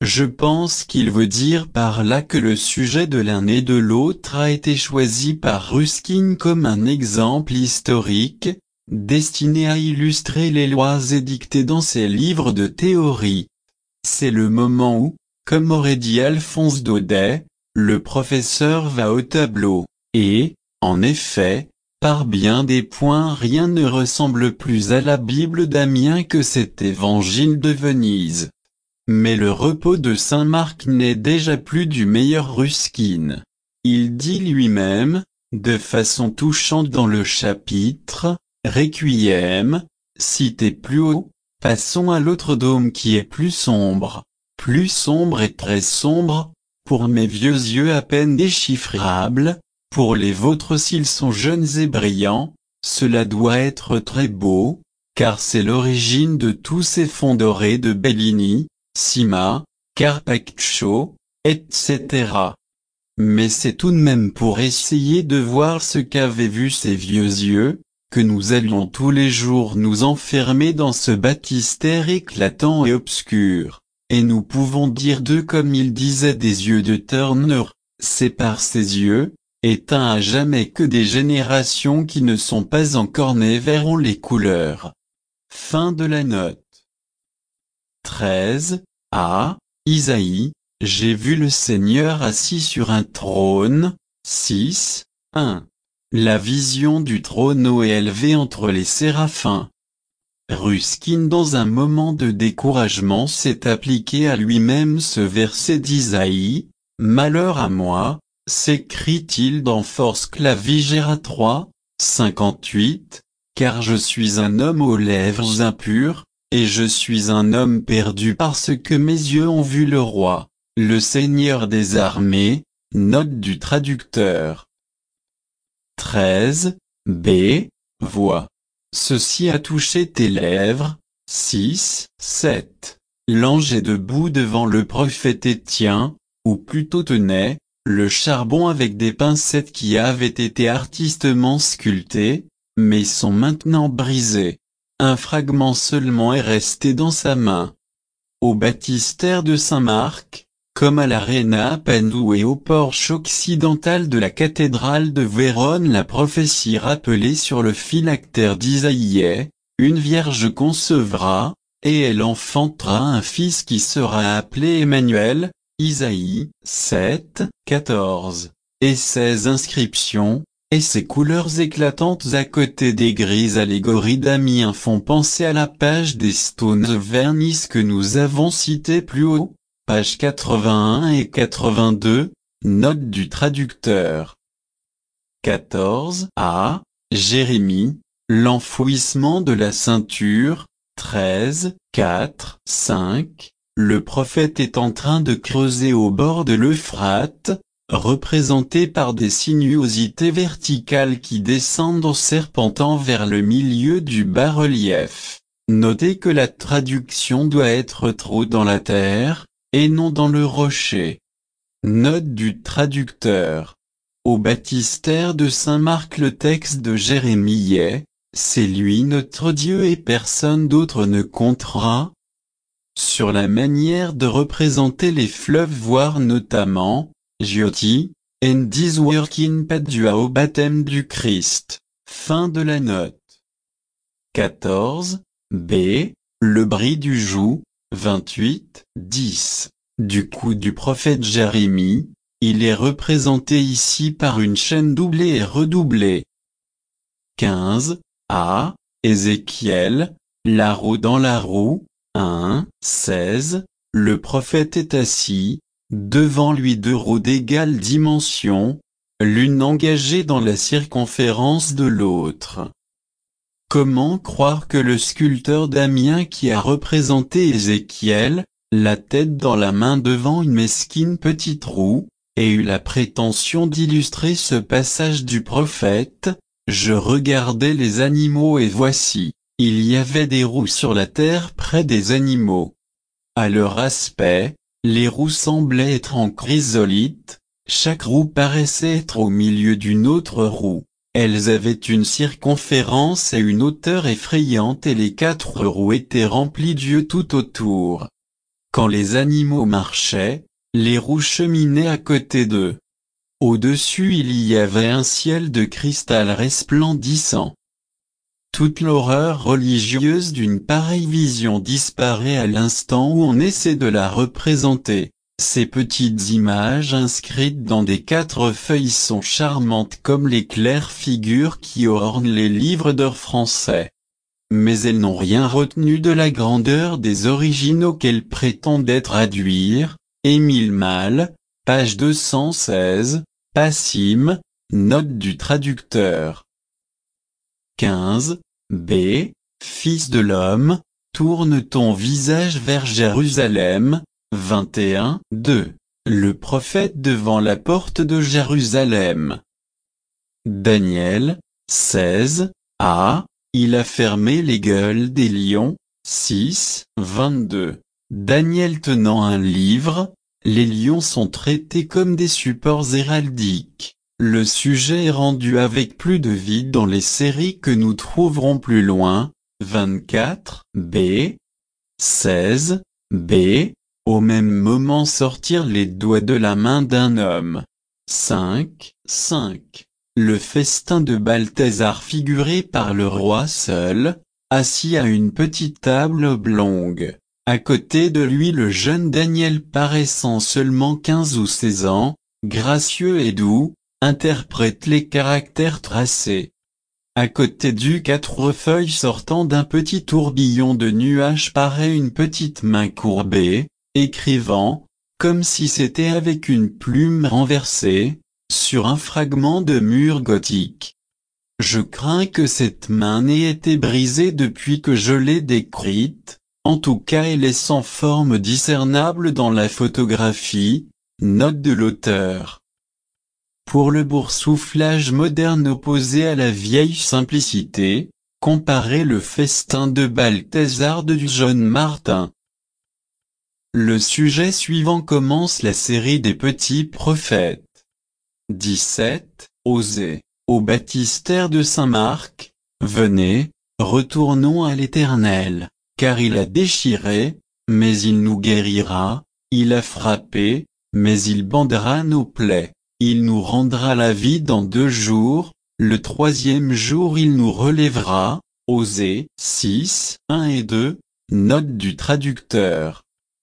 Je pense qu'il veut dire par là que le sujet de l'un et de l'autre a été choisi par Ruskin comme un exemple historique, destiné à illustrer les lois édictées dans ses livres de théorie. C'est le moment où, comme aurait dit Alphonse Daudet, le professeur va au tableau, et, en effet, par bien des points rien ne ressemble plus à la Bible d'Amiens que cet évangile de Venise. Mais le repos de saint Marc n'est déjà plus du meilleur Ruskin. Il dit lui-même, de façon touchante dans le chapitre « Requiem », cité plus haut, passons à l'autre dôme qui est plus sombre et très sombre, pour mes vieux yeux à peine déchiffrables, pour les vôtres s'ils sont jeunes et brillants, cela doit être très beau, car c'est l'origine de tous ces fonds dorés de Bellini, Cima, Carpaccio, etc. Mais c'est tout de même pour essayer de voir ce qu'avaient vu ces vieux yeux, que nous allions tous les jours nous enfermer dans ce baptistère éclatant et obscur. Et nous pouvons dire d'eux comme il disait des yeux de Turner, c'est par ces yeux, éteints à jamais que des générations qui ne sont pas encore nées verront les couleurs. Fin de la note. 13. Isaïe, j'ai vu le Seigneur assis sur un trône. 6. 1. La vision du trône haut et élevé entre les séraphins. Ruskin dans un moment de découragement s'est appliqué à lui-même ce verset d'Isaïe, « Malheur à moi », s'écrit-il dans Force Clavigera 3, 58, « car je suis un homme aux lèvres impures, et je suis un homme perdu parce que mes yeux ont vu le roi, le Seigneur des armées », note du traducteur. 13. Voix. Ceci a touché tes lèvres. 6, 7. L'ange est debout devant le prophète et tient, ou plutôt tenait, le charbon avec des pincettes qui avaient été artistement sculptées, mais sont maintenant brisées. Un fragment seulement est resté dans sa main. Au baptistère de Saint-Marc, comme à l'Arena Pandou et au porche occidental de la cathédrale de Vérone, la prophétie rappelée sur le phylactère d'Isaïe est, une vierge concevra, et elle enfantera un fils qui sera appelé Emmanuel, Isaïe 7, 14, et ces inscriptions, et ces couleurs éclatantes à côté des grises allégories d'Amiens font penser à la page des Stones of Venice que nous avons citée plus haut. Pages 81 et 82, note du traducteur. 14. Jérémie, l'enfouissement de la ceinture. 13, 4, 5. Le prophète est en train de creuser au bord de l'Euphrate, représenté par des sinuosités verticales qui descendent en serpentant vers le milieu du bas-relief. Notez que la traduction doit être trop dans la terre, et non dans le rocher. Note du traducteur. Au baptistère de Saint-Marc le texte de Jérémie est, « C'est lui notre Dieu et personne d'autre ne comptera ». Sur la manière de représenter les fleuves voire notamment, Giotti, and this work in Padua au baptême du Christ. Fin de la note. 14. Le bris du joug. 28, 10. Du coup du prophète Jérémie, il est représenté ici par une chaîne doublée et redoublée. 15. Ézéchiel, la roue dans la roue. 1, 16. Le prophète est assis, devant lui deux roues d'égale dimension, l'une engagée dans la circonférence de l'autre. Comment croire que le sculpteur d'Amiens qui a représenté Ézéchiel, la tête dans la main devant une mesquine petite roue, ait eu la prétention d'illustrer ce passage du prophète, « Je regardais les animaux et voici, il y avait des roues sur la terre près des animaux. À leur aspect, les roues semblaient être en chrysolite, chaque roue paraissait être au milieu d'une autre roue. Elles avaient une circonférence et une hauteur effrayantes et les quatre roues étaient remplies d'yeux tout autour. Quand les animaux marchaient, les roues cheminaient à côté d'eux. Au-dessus il y avait un ciel de cristal resplendissant. Toute l'horreur religieuse d'une pareille vision disparaît à l'instant où on essaie de la représenter. Ces petites images inscrites dans des 4 feuilles sont charmantes comme les claires figures qui ornent les livres d'heures français. Mais elles n'ont rien retenu de la grandeur des originaux qu'elles prétendaient traduire. Émile Malle, page 216, Passim, note du traducteur. 15. B. Fils de l'homme, tourne ton visage vers Jérusalem. 21. 2. Le prophète devant la porte de Jérusalem. Daniel, 16. A. Il a fermé les gueules des lions. 6. 22. Daniel tenant un livre, les lions sont traités comme des supports héraldiques. Le sujet est rendu avec plus de vide dans les séries que nous trouverons plus loin. 24. B. 16. B. Au même moment sortir les doigts de la main d'un homme. 5. 5. Le festin de Balthazar figuré par le roi seul, assis à une petite table oblongue. À côté de lui le jeune Daniel paraissant seulement 15 ou 16 ans, gracieux et doux, interprète les caractères tracés. À côté du 4 feuilles sortant d'un petit tourbillon de nuages paraît une petite main courbée, écrivant, comme si c'était avec une plume renversée, sur un fragment de mur gothique. Je crains que cette main n'ait été brisée depuis que je l'ai décrite, en tout cas elle est sans forme discernable dans la photographie, note de l'auteur. Pour le boursouflage moderne opposé à la vieille simplicité, comparez le festin de Balthazar de John Martin. Le sujet suivant commence la série des petits prophètes. 17. Osée. Au baptistère de Saint-Marc, venez, retournons à l'Éternel, car il a déchiré, mais il nous guérira, il a frappé, mais il bandera nos plaies, il nous rendra la vie dans 2 jours, le 3e jour il nous relèvera. Osée 6, 1 et 2, note du traducteur.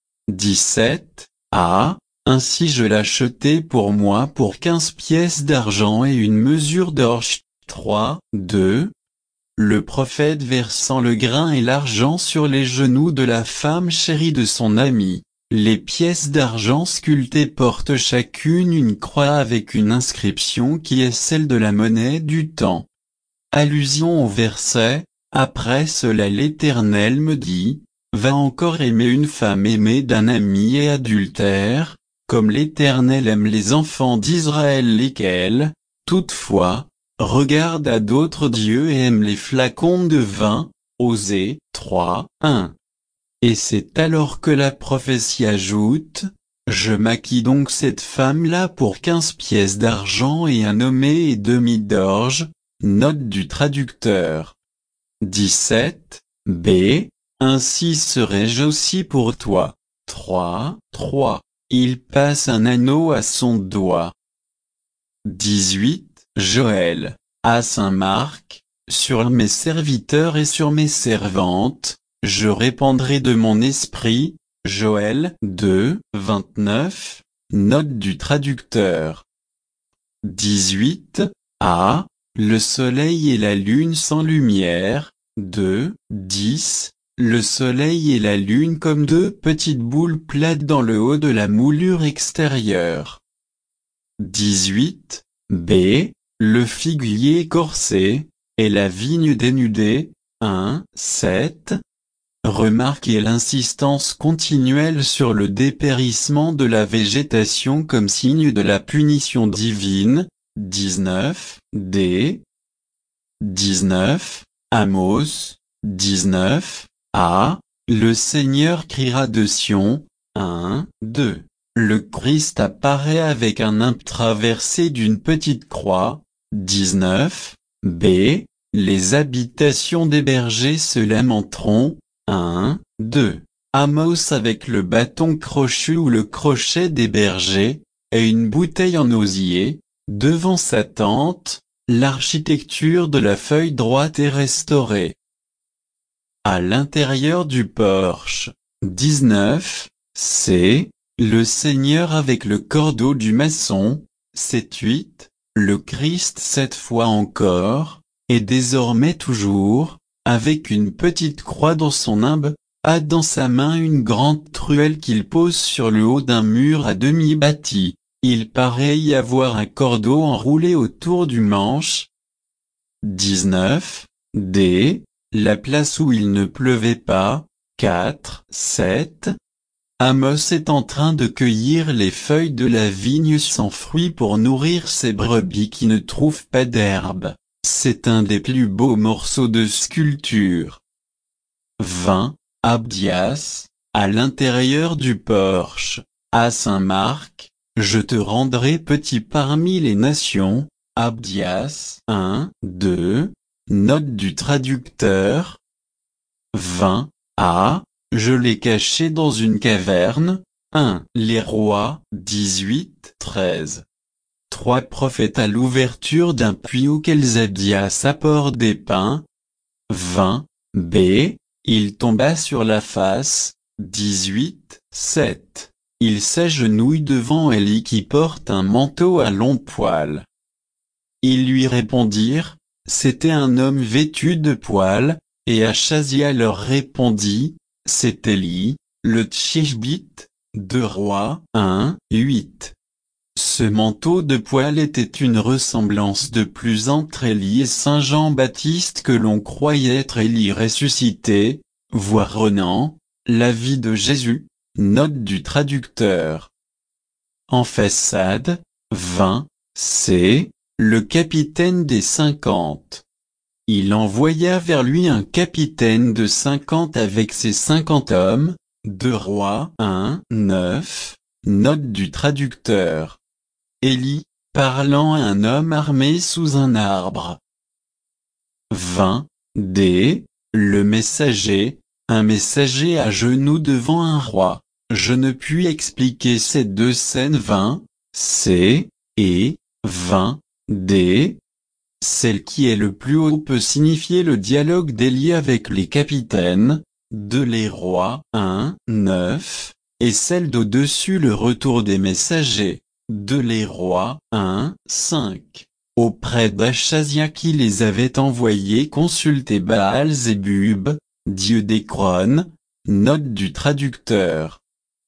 17. A. Ainsi je l'achetai pour moi pour 15 pièces d'argent et une mesure d'or. 3. 2. Le prophète versant le grain et l'argent sur les genoux de la femme chérie de son ami. Les pièces d'argent sculptées portent chacune une croix avec une inscription qui est celle de la monnaie du temps. Allusion au verset, après cela l'Éternel me dit, va encore aimer une femme aimée d'un ami et adultère, comme l'Éternel aime les enfants d'Israël lesquels, toutefois, regarde à d'autres dieux et aime les flacons de vin. Osée 3, 1. Et c'est alors que la prophétie ajoute, je maquis donc cette femme-là pour 15 pièces d'argent et un hommet et demi d'orge, note du traducteur. 17. B. Ainsi serai-je aussi pour toi. 3, 3. Il passe un anneau à son doigt. 18. Joël, à Saint-Marc, sur mes serviteurs et sur mes servantes, je répandrai de mon esprit. Joël 2, 29, note du traducteur. 18. A. Le soleil et la lune sans lumière. 2, 10. Le soleil et la lune comme 2 petites boules plates dans le haut de la moulure extérieure. 18. B. Le figuier écorcé, et la vigne dénudée. 1, 7. Remarquez l'insistance continuelle sur le dépérissement de la végétation comme signe de la punition divine. 19. D. 19. Amos. 19. A. Le Seigneur criera de Sion. 1, 2. Le Christ apparaît avec un imp traversé d'une petite croix. 19. B. Les habitations des bergers se lamenteront. 1, 2. Amos avec le bâton crochu ou le crochet des bergers, et une bouteille en osier, devant sa tente, l'architecture de la feuille droite est restaurée. À l'intérieur du porche, 19, c'est le Seigneur avec le cordeau du maçon, 7-8, le Christ cette fois encore, et désormais toujours, avec une petite croix dans son nimbe, a dans sa main une grande truelle qu'il pose sur le haut d'un mur à demi bâti. Il paraît y avoir un cordeau enroulé autour du manche. 19, D, la place où il ne pleuvait pas, 4, 7. Amos est en train de cueillir les feuilles de la vigne sans fruits pour nourrir ses brebis qui ne trouvent pas d'herbe. C'est un des plus beaux morceaux de sculpture. 20. Abdias, à l'intérieur du porche, à Saint-Marc, je te rendrai petit parmi les nations. Abdias 1, 2, note du traducteur. 20. A, je l'ai caché dans une caverne. 1. Les rois 18, 13. 3 prophètes à l'ouverture d'un puits auquel Abdias apporte des pains. 20. B, il tomba sur la face. 18, 7. Il s'agenouille devant Élie qui porte un manteau à longs poils. Ils lui répondirent, c'était un homme vêtu de poils, et Achazia leur répondit, c'est Élie, le Tishbite, 2 Rois 1, 8. Ce manteau de poils était une ressemblance de plus entre Élie et Saint Jean-Baptiste que l'on croyait être Élie ressuscité, voire Renan, la vie de Jésus, note du traducteur. En façade, 20, c, le capitaine des 50. Il envoya vers lui un capitaine de 50 avec ses 50 hommes, 2 Rois 1, 9, note du traducteur. Élie, parlant à un homme armé sous un arbre. 20, D, le messager, un messager à genoux devant un roi. Je ne puis expliquer ces deux scènes. 20, C, et 20, D. Celle qui est le plus haut peut signifier le dialogue d'Élie avec les capitaines, de les rois 1, 9, et celle d'au-dessus le retour des messagers, de les rois 1, 5, auprès d'Achazia qui les avait envoyés consulter Baal-Zébub, dieu d'Écron, note du traducteur.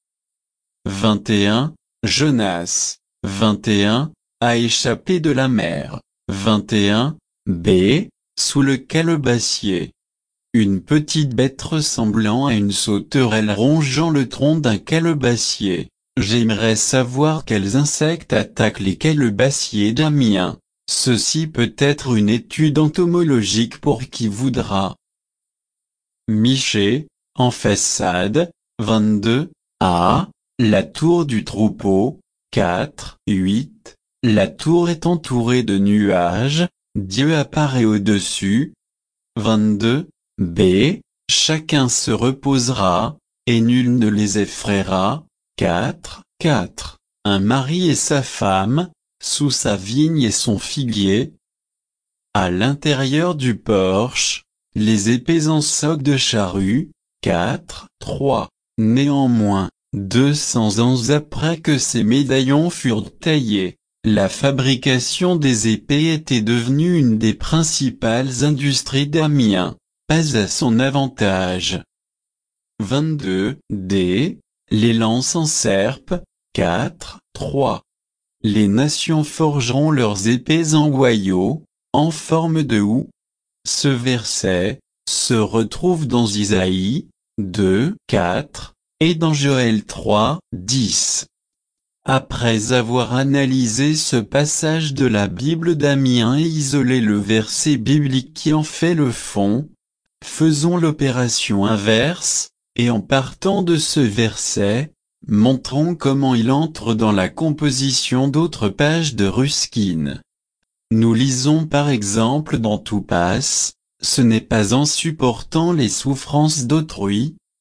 21, Jonas, 21, a échappé de la mer. 21, B, sous le calebassier. Une petite bête ressemblant à une sauterelle rongeant le tronc d'un calebassier. J'aimerais savoir quels insectes attaquent les calebassiers d'Amiens. Ceci peut être une étude entomologique pour qui voudra. Michée, en façade, 22, A, la tour du troupeau, 4, 8. La tour est entourée de nuages, Dieu apparaît au-dessus. 22, B, chacun se reposera, et nul ne les effraiera. 4, 4, un mari et sa femme, sous sa vigne et son figuier. À l'intérieur du porche, les épées en soc de charrue. 4, 3, néanmoins, 200 ans après que ces médaillons furent taillés, la fabrication des épées était devenue une des principales industries d'Amiens, pas à son avantage. 22, D, les lances en serpe, 4, 3. Les nations forgeront leurs épées en boyaux, en forme de houx. Ce verset se retrouve dans Isaïe 2, 4, et dans Joël 3, 10. Après avoir analysé ce passage de la Bible d'Amiens et isolé le verset biblique qui en fait le fond, faisons l'opération inverse, et en partant de ce verset, montrons comment il entre dans la composition d'autres pages de Ruskin. Nous lisons par exemple dans Tout passe, ce n'est pas en supportant les souffrances d'autrui,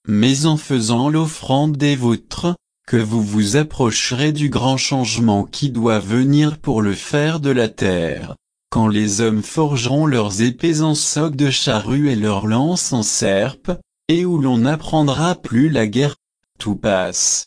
mais en faisant l'offrande des vôtres, que vous vous approcherez du grand changement qui doit venir pour le fer de la terre. Quand les hommes forgeront leurs épées en soc de charrue et leurs lances en serpe, et où l'on n'apprendra plus la guerre. Tout passe.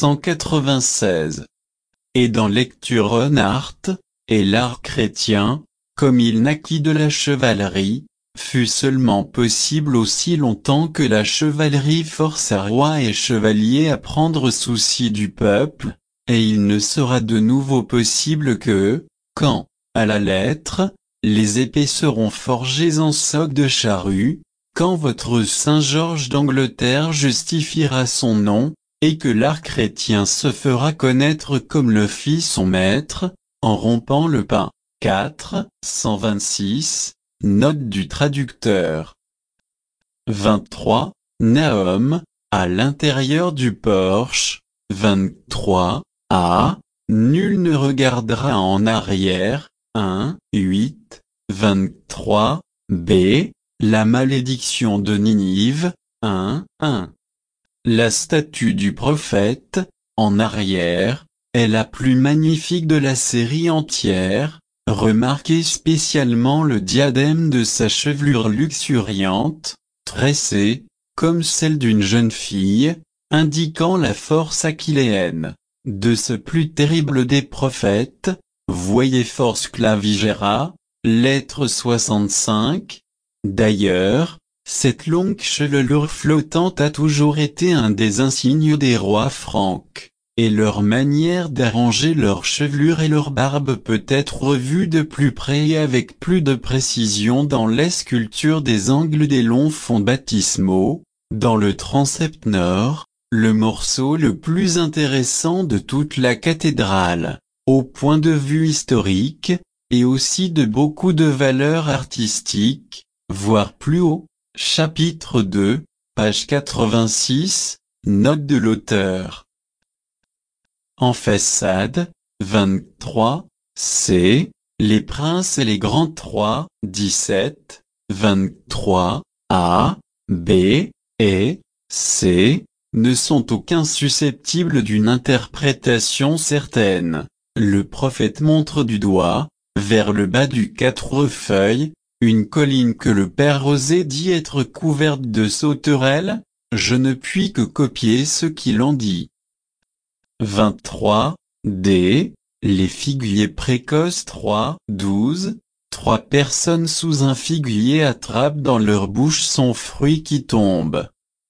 196. Et dans lecture en art, et l'art chrétien, comme il naquit de la chevalerie, fut seulement possible aussi longtemps que la chevalerie força rois et chevaliers à prendre souci du peuple, et il ne sera de nouveau possible que, quand, à la lettre, les épées seront forgées en soc de charrue, quand votre Saint-Georges d'Angleterre justifiera son nom, et que l'art chrétien se fera connaître comme le fit son maître, en rompant le pain. 4, 126, note du traducteur. 23, Nahum, à l'intérieur du porche. 23, A, nul ne regardera en arrière. 1, 8, 23, B, la malédiction de Ninive. 1, 1. La statue du prophète, en arrière, est la plus magnifique de la série entière. Remarquez spécialement le diadème de sa chevelure luxuriante, tressée, comme celle d'une jeune fille, indiquant la force achilléenne de ce plus terrible des prophètes. Voyez Force Clavigera, lettre 65. D'ailleurs, cette longue chevelure flottante a toujours été un des insignes des rois franques, et leur manière d'arranger leur chevelure et leur barbe peut être revue de plus près et avec plus de précision dans les sculptures des angles des longs fonds baptismaux, dans le transept nord, le morceau le plus intéressant de toute la cathédrale, au point de vue historique, et aussi de beaucoup de valeur artistique, voire plus haut. Chapitre 2, page 86, note de l'auteur. En façade, 23, C, les princes et les grands 3, 17, 23, A, B, et C, ne sont aucun susceptibles d'une interprétation certaine. Le prophète montre du doigt, vers le bas du quatrefeuille, une colline que le père Rosé dit être couverte de sauterelles. Je ne puis que copier ce qu'il en dit. 23, D, les figuiers précoces 3, 12, 3 personnes sous un figuier attrapent dans leur bouche son fruit qui tombe.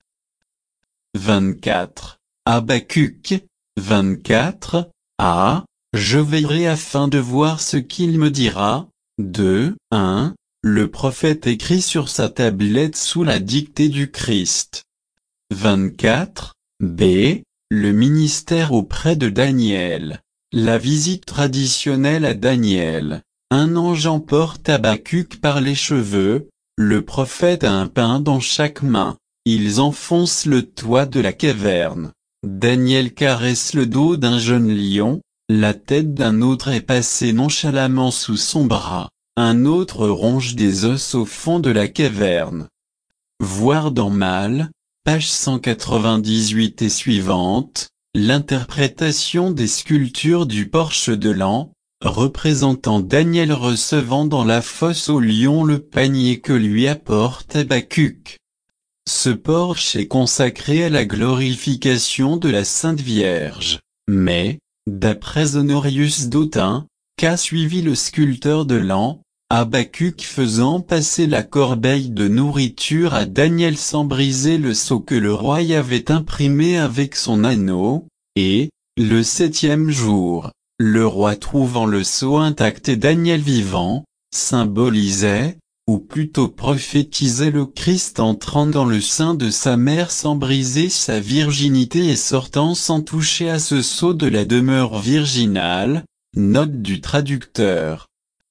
24, Habacuc, 24, A, je veillerai afin de voir ce qu'il me dira. 2, 1, le prophète écrit sur sa tablette sous la dictée du Christ. 24, B, le ministère auprès de Daniel. La visite traditionnelle à Daniel. Un ange emporte Habacuc par les cheveux, le prophète a un pain dans chaque main. Ils enfoncent le toit de la caverne. Daniel caresse le dos d'un jeune lion, la tête d'un autre est passée nonchalamment sous son bras, un autre ronge des os au fond de la caverne. Voir dans Mal, page 198 et suivante, l'interprétation des sculptures du porche de l'an, représentant Daniel recevant dans la fosse au lion le panier que lui apporte Habacuc. Ce porche est consacré à la glorification de la Sainte Vierge, mais, d'après Honorius d'Autun, qu'a suivi le sculpteur de l'an, Habacuc faisant passer la corbeille de nourriture à Daniel sans briser le sceau que le roi y avait imprimé avec son anneau, et, le 7e jour, le roi trouvant le sceau intact et Daniel vivant, symbolisait, ou plutôt prophétisait le Christ entrant dans le sein de sa mère sans briser sa virginité et sortant sans toucher à ce sceau de la demeure virginale. Note du traducteur.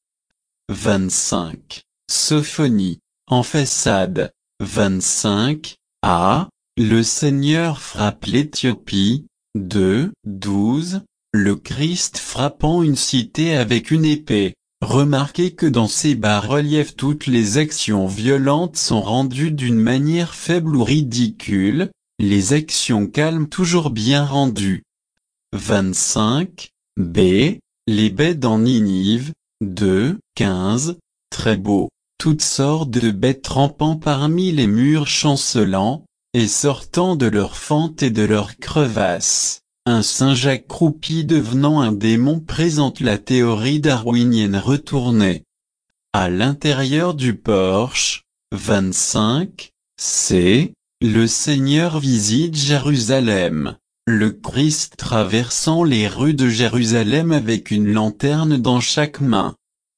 25. Sophonie, en façade. 25. A. Le Seigneur frappe l'Éthiopie. 2. 12. Le Christ frappant une cité avec une épée. Remarquez que dans ces bas-reliefs toutes les actions violentes sont rendues d'une manière faible ou ridicule, les actions calmes toujours bien rendues. 25. B. Les bêtes en Ninive. 2. 15. Très beau, toutes sortes de bêtes rampant parmi les murs chancelants, et sortant de leurs fentes et de leurs crevasses. Un Saint-Jacques croupi devenant un démon présente la théorie darwinienne retournée. À l'intérieur du porche. 25. C. Le Seigneur visite Jérusalem. Le Christ traversant les rues de Jérusalem avec une lanterne dans chaque main.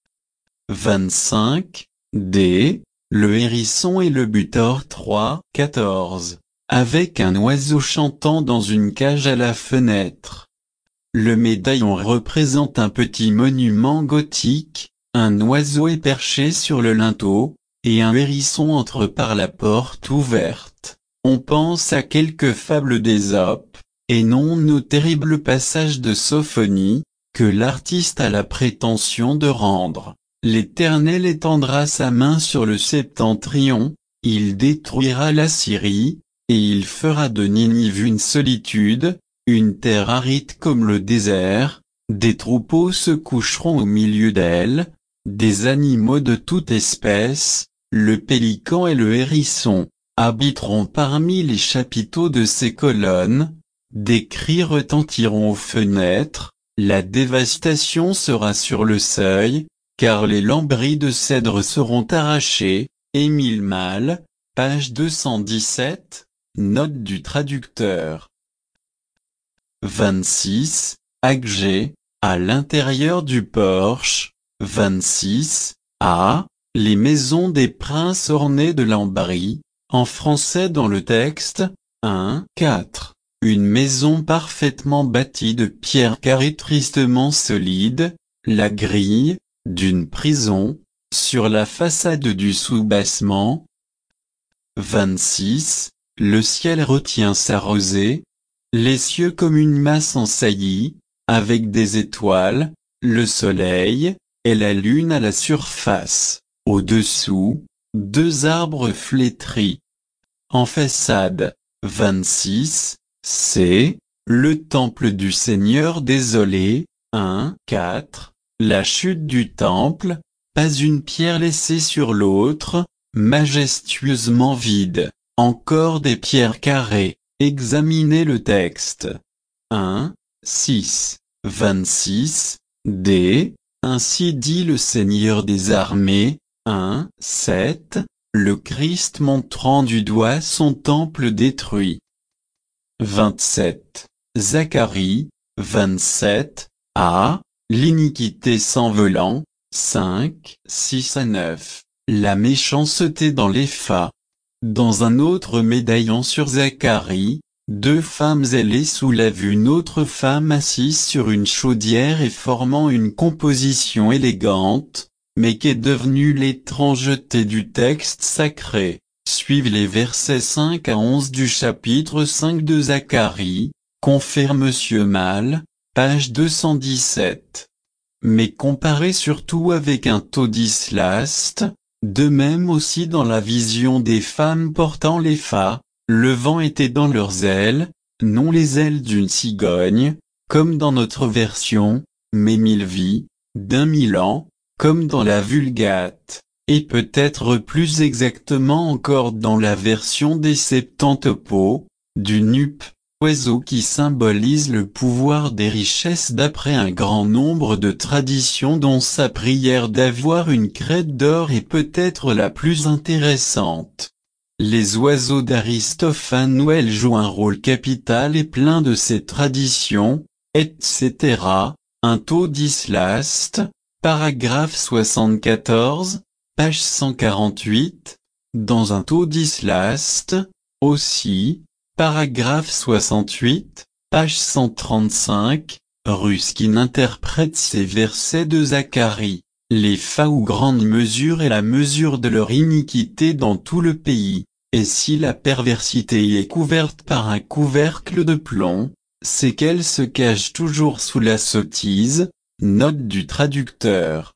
25. D. Le hérisson et le butor 3. 14. Avec un oiseau chantant dans une cage à la fenêtre. Le médaillon représente un petit monument gothique, un oiseau est perché sur le linteau, et un hérisson entre par la porte ouverte. On pense à quelques fables d'Ésope, et non aux terribles passages de Sophonie, que l'artiste a la prétention de rendre. L'Éternel étendra sa main sur le septentrion, il détruira l'Assyrie, et il fera de Ninive une solitude, une terre aride comme le désert, des troupeaux se coucheront au milieu d'elle, des animaux de toute espèce, le pélican et le hérisson, habiteront parmi les chapiteaux de ses colonnes, des cris retentiront aux fenêtres, la dévastation sera sur le seuil, car les lambris de cèdre seront arrachés. Émile Malle, page 217, note du traducteur. 26. Agé, à l'intérieur du porche. 26. A. Les maisons des princes ornées de lambris, en français dans le texte. 1. 4. Une maison parfaitement bâtie de pierres carrées tristement solides, la grille, d'une prison, sur la façade du soubassement. 26. Le ciel retient sa rosée, les cieux comme une masse en saillie, avec des étoiles, le soleil, et la lune à la surface, au-dessous, deux arbres flétris. En façade. 26. C. Le temple du Seigneur désolé. 1. 4. La chute du temple, pas une pierre laissée sur l'autre, majestueusement vide, encore des pierres carrées. Examinez le texte. 1. 6. 26. D. Ainsi dit le Seigneur des armées. 1. 7. Le Christ montrant du doigt son temple détruit. 27. Zacharie. 27. A. L'iniquité s'envolant. 5. 6 à 9. La méchanceté dans les phas. Dans un autre médaillon sur Zacharie, deux femmes ailées soulèvent une autre femme assise sur une chaudière et formant une composition élégante, mais qu'est devenue l'étrangeté du texte sacré. Suivent les versets 5 à 11 du chapitre 5 de Zacharie, confère Monsieur Malle, page 217. Mais comparé surtout avec un Todislas, de même aussi dans la vision des femmes portant les phas, le vent était dans leurs ailes, non les ailes d'une cigogne, comme dans notre version, mais 1000 vies, d'un 1000 ans, comme dans la Vulgate, et peut-être plus exactement encore dans la version des Septantopos, du nup, oiseau qui symbolise le pouvoir des richesses d'après un grand nombre de traditions dont sa prière d'avoir une crête d'or est peut-être la plus intéressante. Les oiseaux d'Aristophane Noël jouent un rôle capital et plein de ces traditions, etc. Un Todislaste, paragraphe 74, page 148, dans un Todislaste, aussi, paragraphe 68, page 135, Ruskin interprète ces versets de Zacharie. Les phas ou grande mesure est la mesure de leur iniquité dans tout le pays, et si la perversité y est couverte par un couvercle de plomb, c'est qu'elle se cache toujours sous la sottise. Note du traducteur.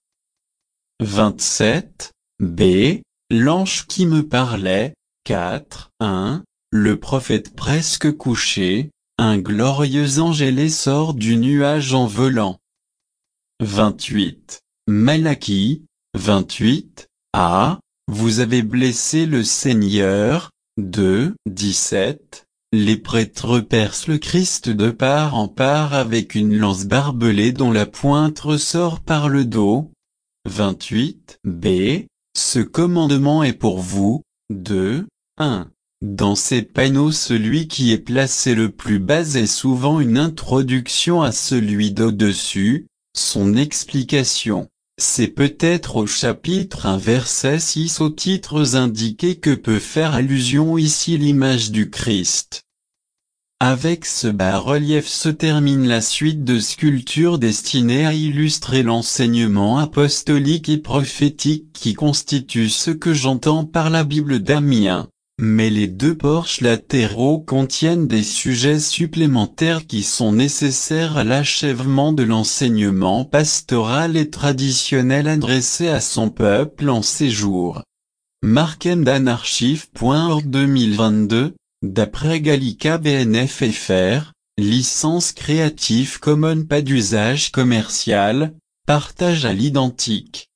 27. B. L'ange qui me parlait. 4. 1. Le prophète presque couché, un glorieux ange sort du nuage en volant. 28. Malachie, 28, Ah, vous avez blessé le Seigneur. 2, 17. Les prêtres percent le Christ de part en part avec une lance barbelée dont la pointe ressort par le dos. 28. B. Ce commandement est pour vous. 2, 1. Dans ces panneaux, celui qui est placé le plus bas est souvent une introduction à celui d'au-dessus. Son explication, c'est peut-être au chapitre 1 verset 6 aux titres indiqués que peut faire allusion ici l'image du Christ. Avec ce bas-relief se termine la suite de sculptures destinées à illustrer l'enseignement apostolique et prophétique qui constitue ce que j'entends par la Bible d'Amiens. Mais les deux porches latéraux contiennent des sujets supplémentaires qui sont nécessaires à l'achèvement de l'enseignement pastoral et traditionnel adressé à son peuple en séjour. Markendanarchive.org 2022, d'après Gallica BNF FR, licence Creative Commons pas d'usage commercial, partage à l'identique.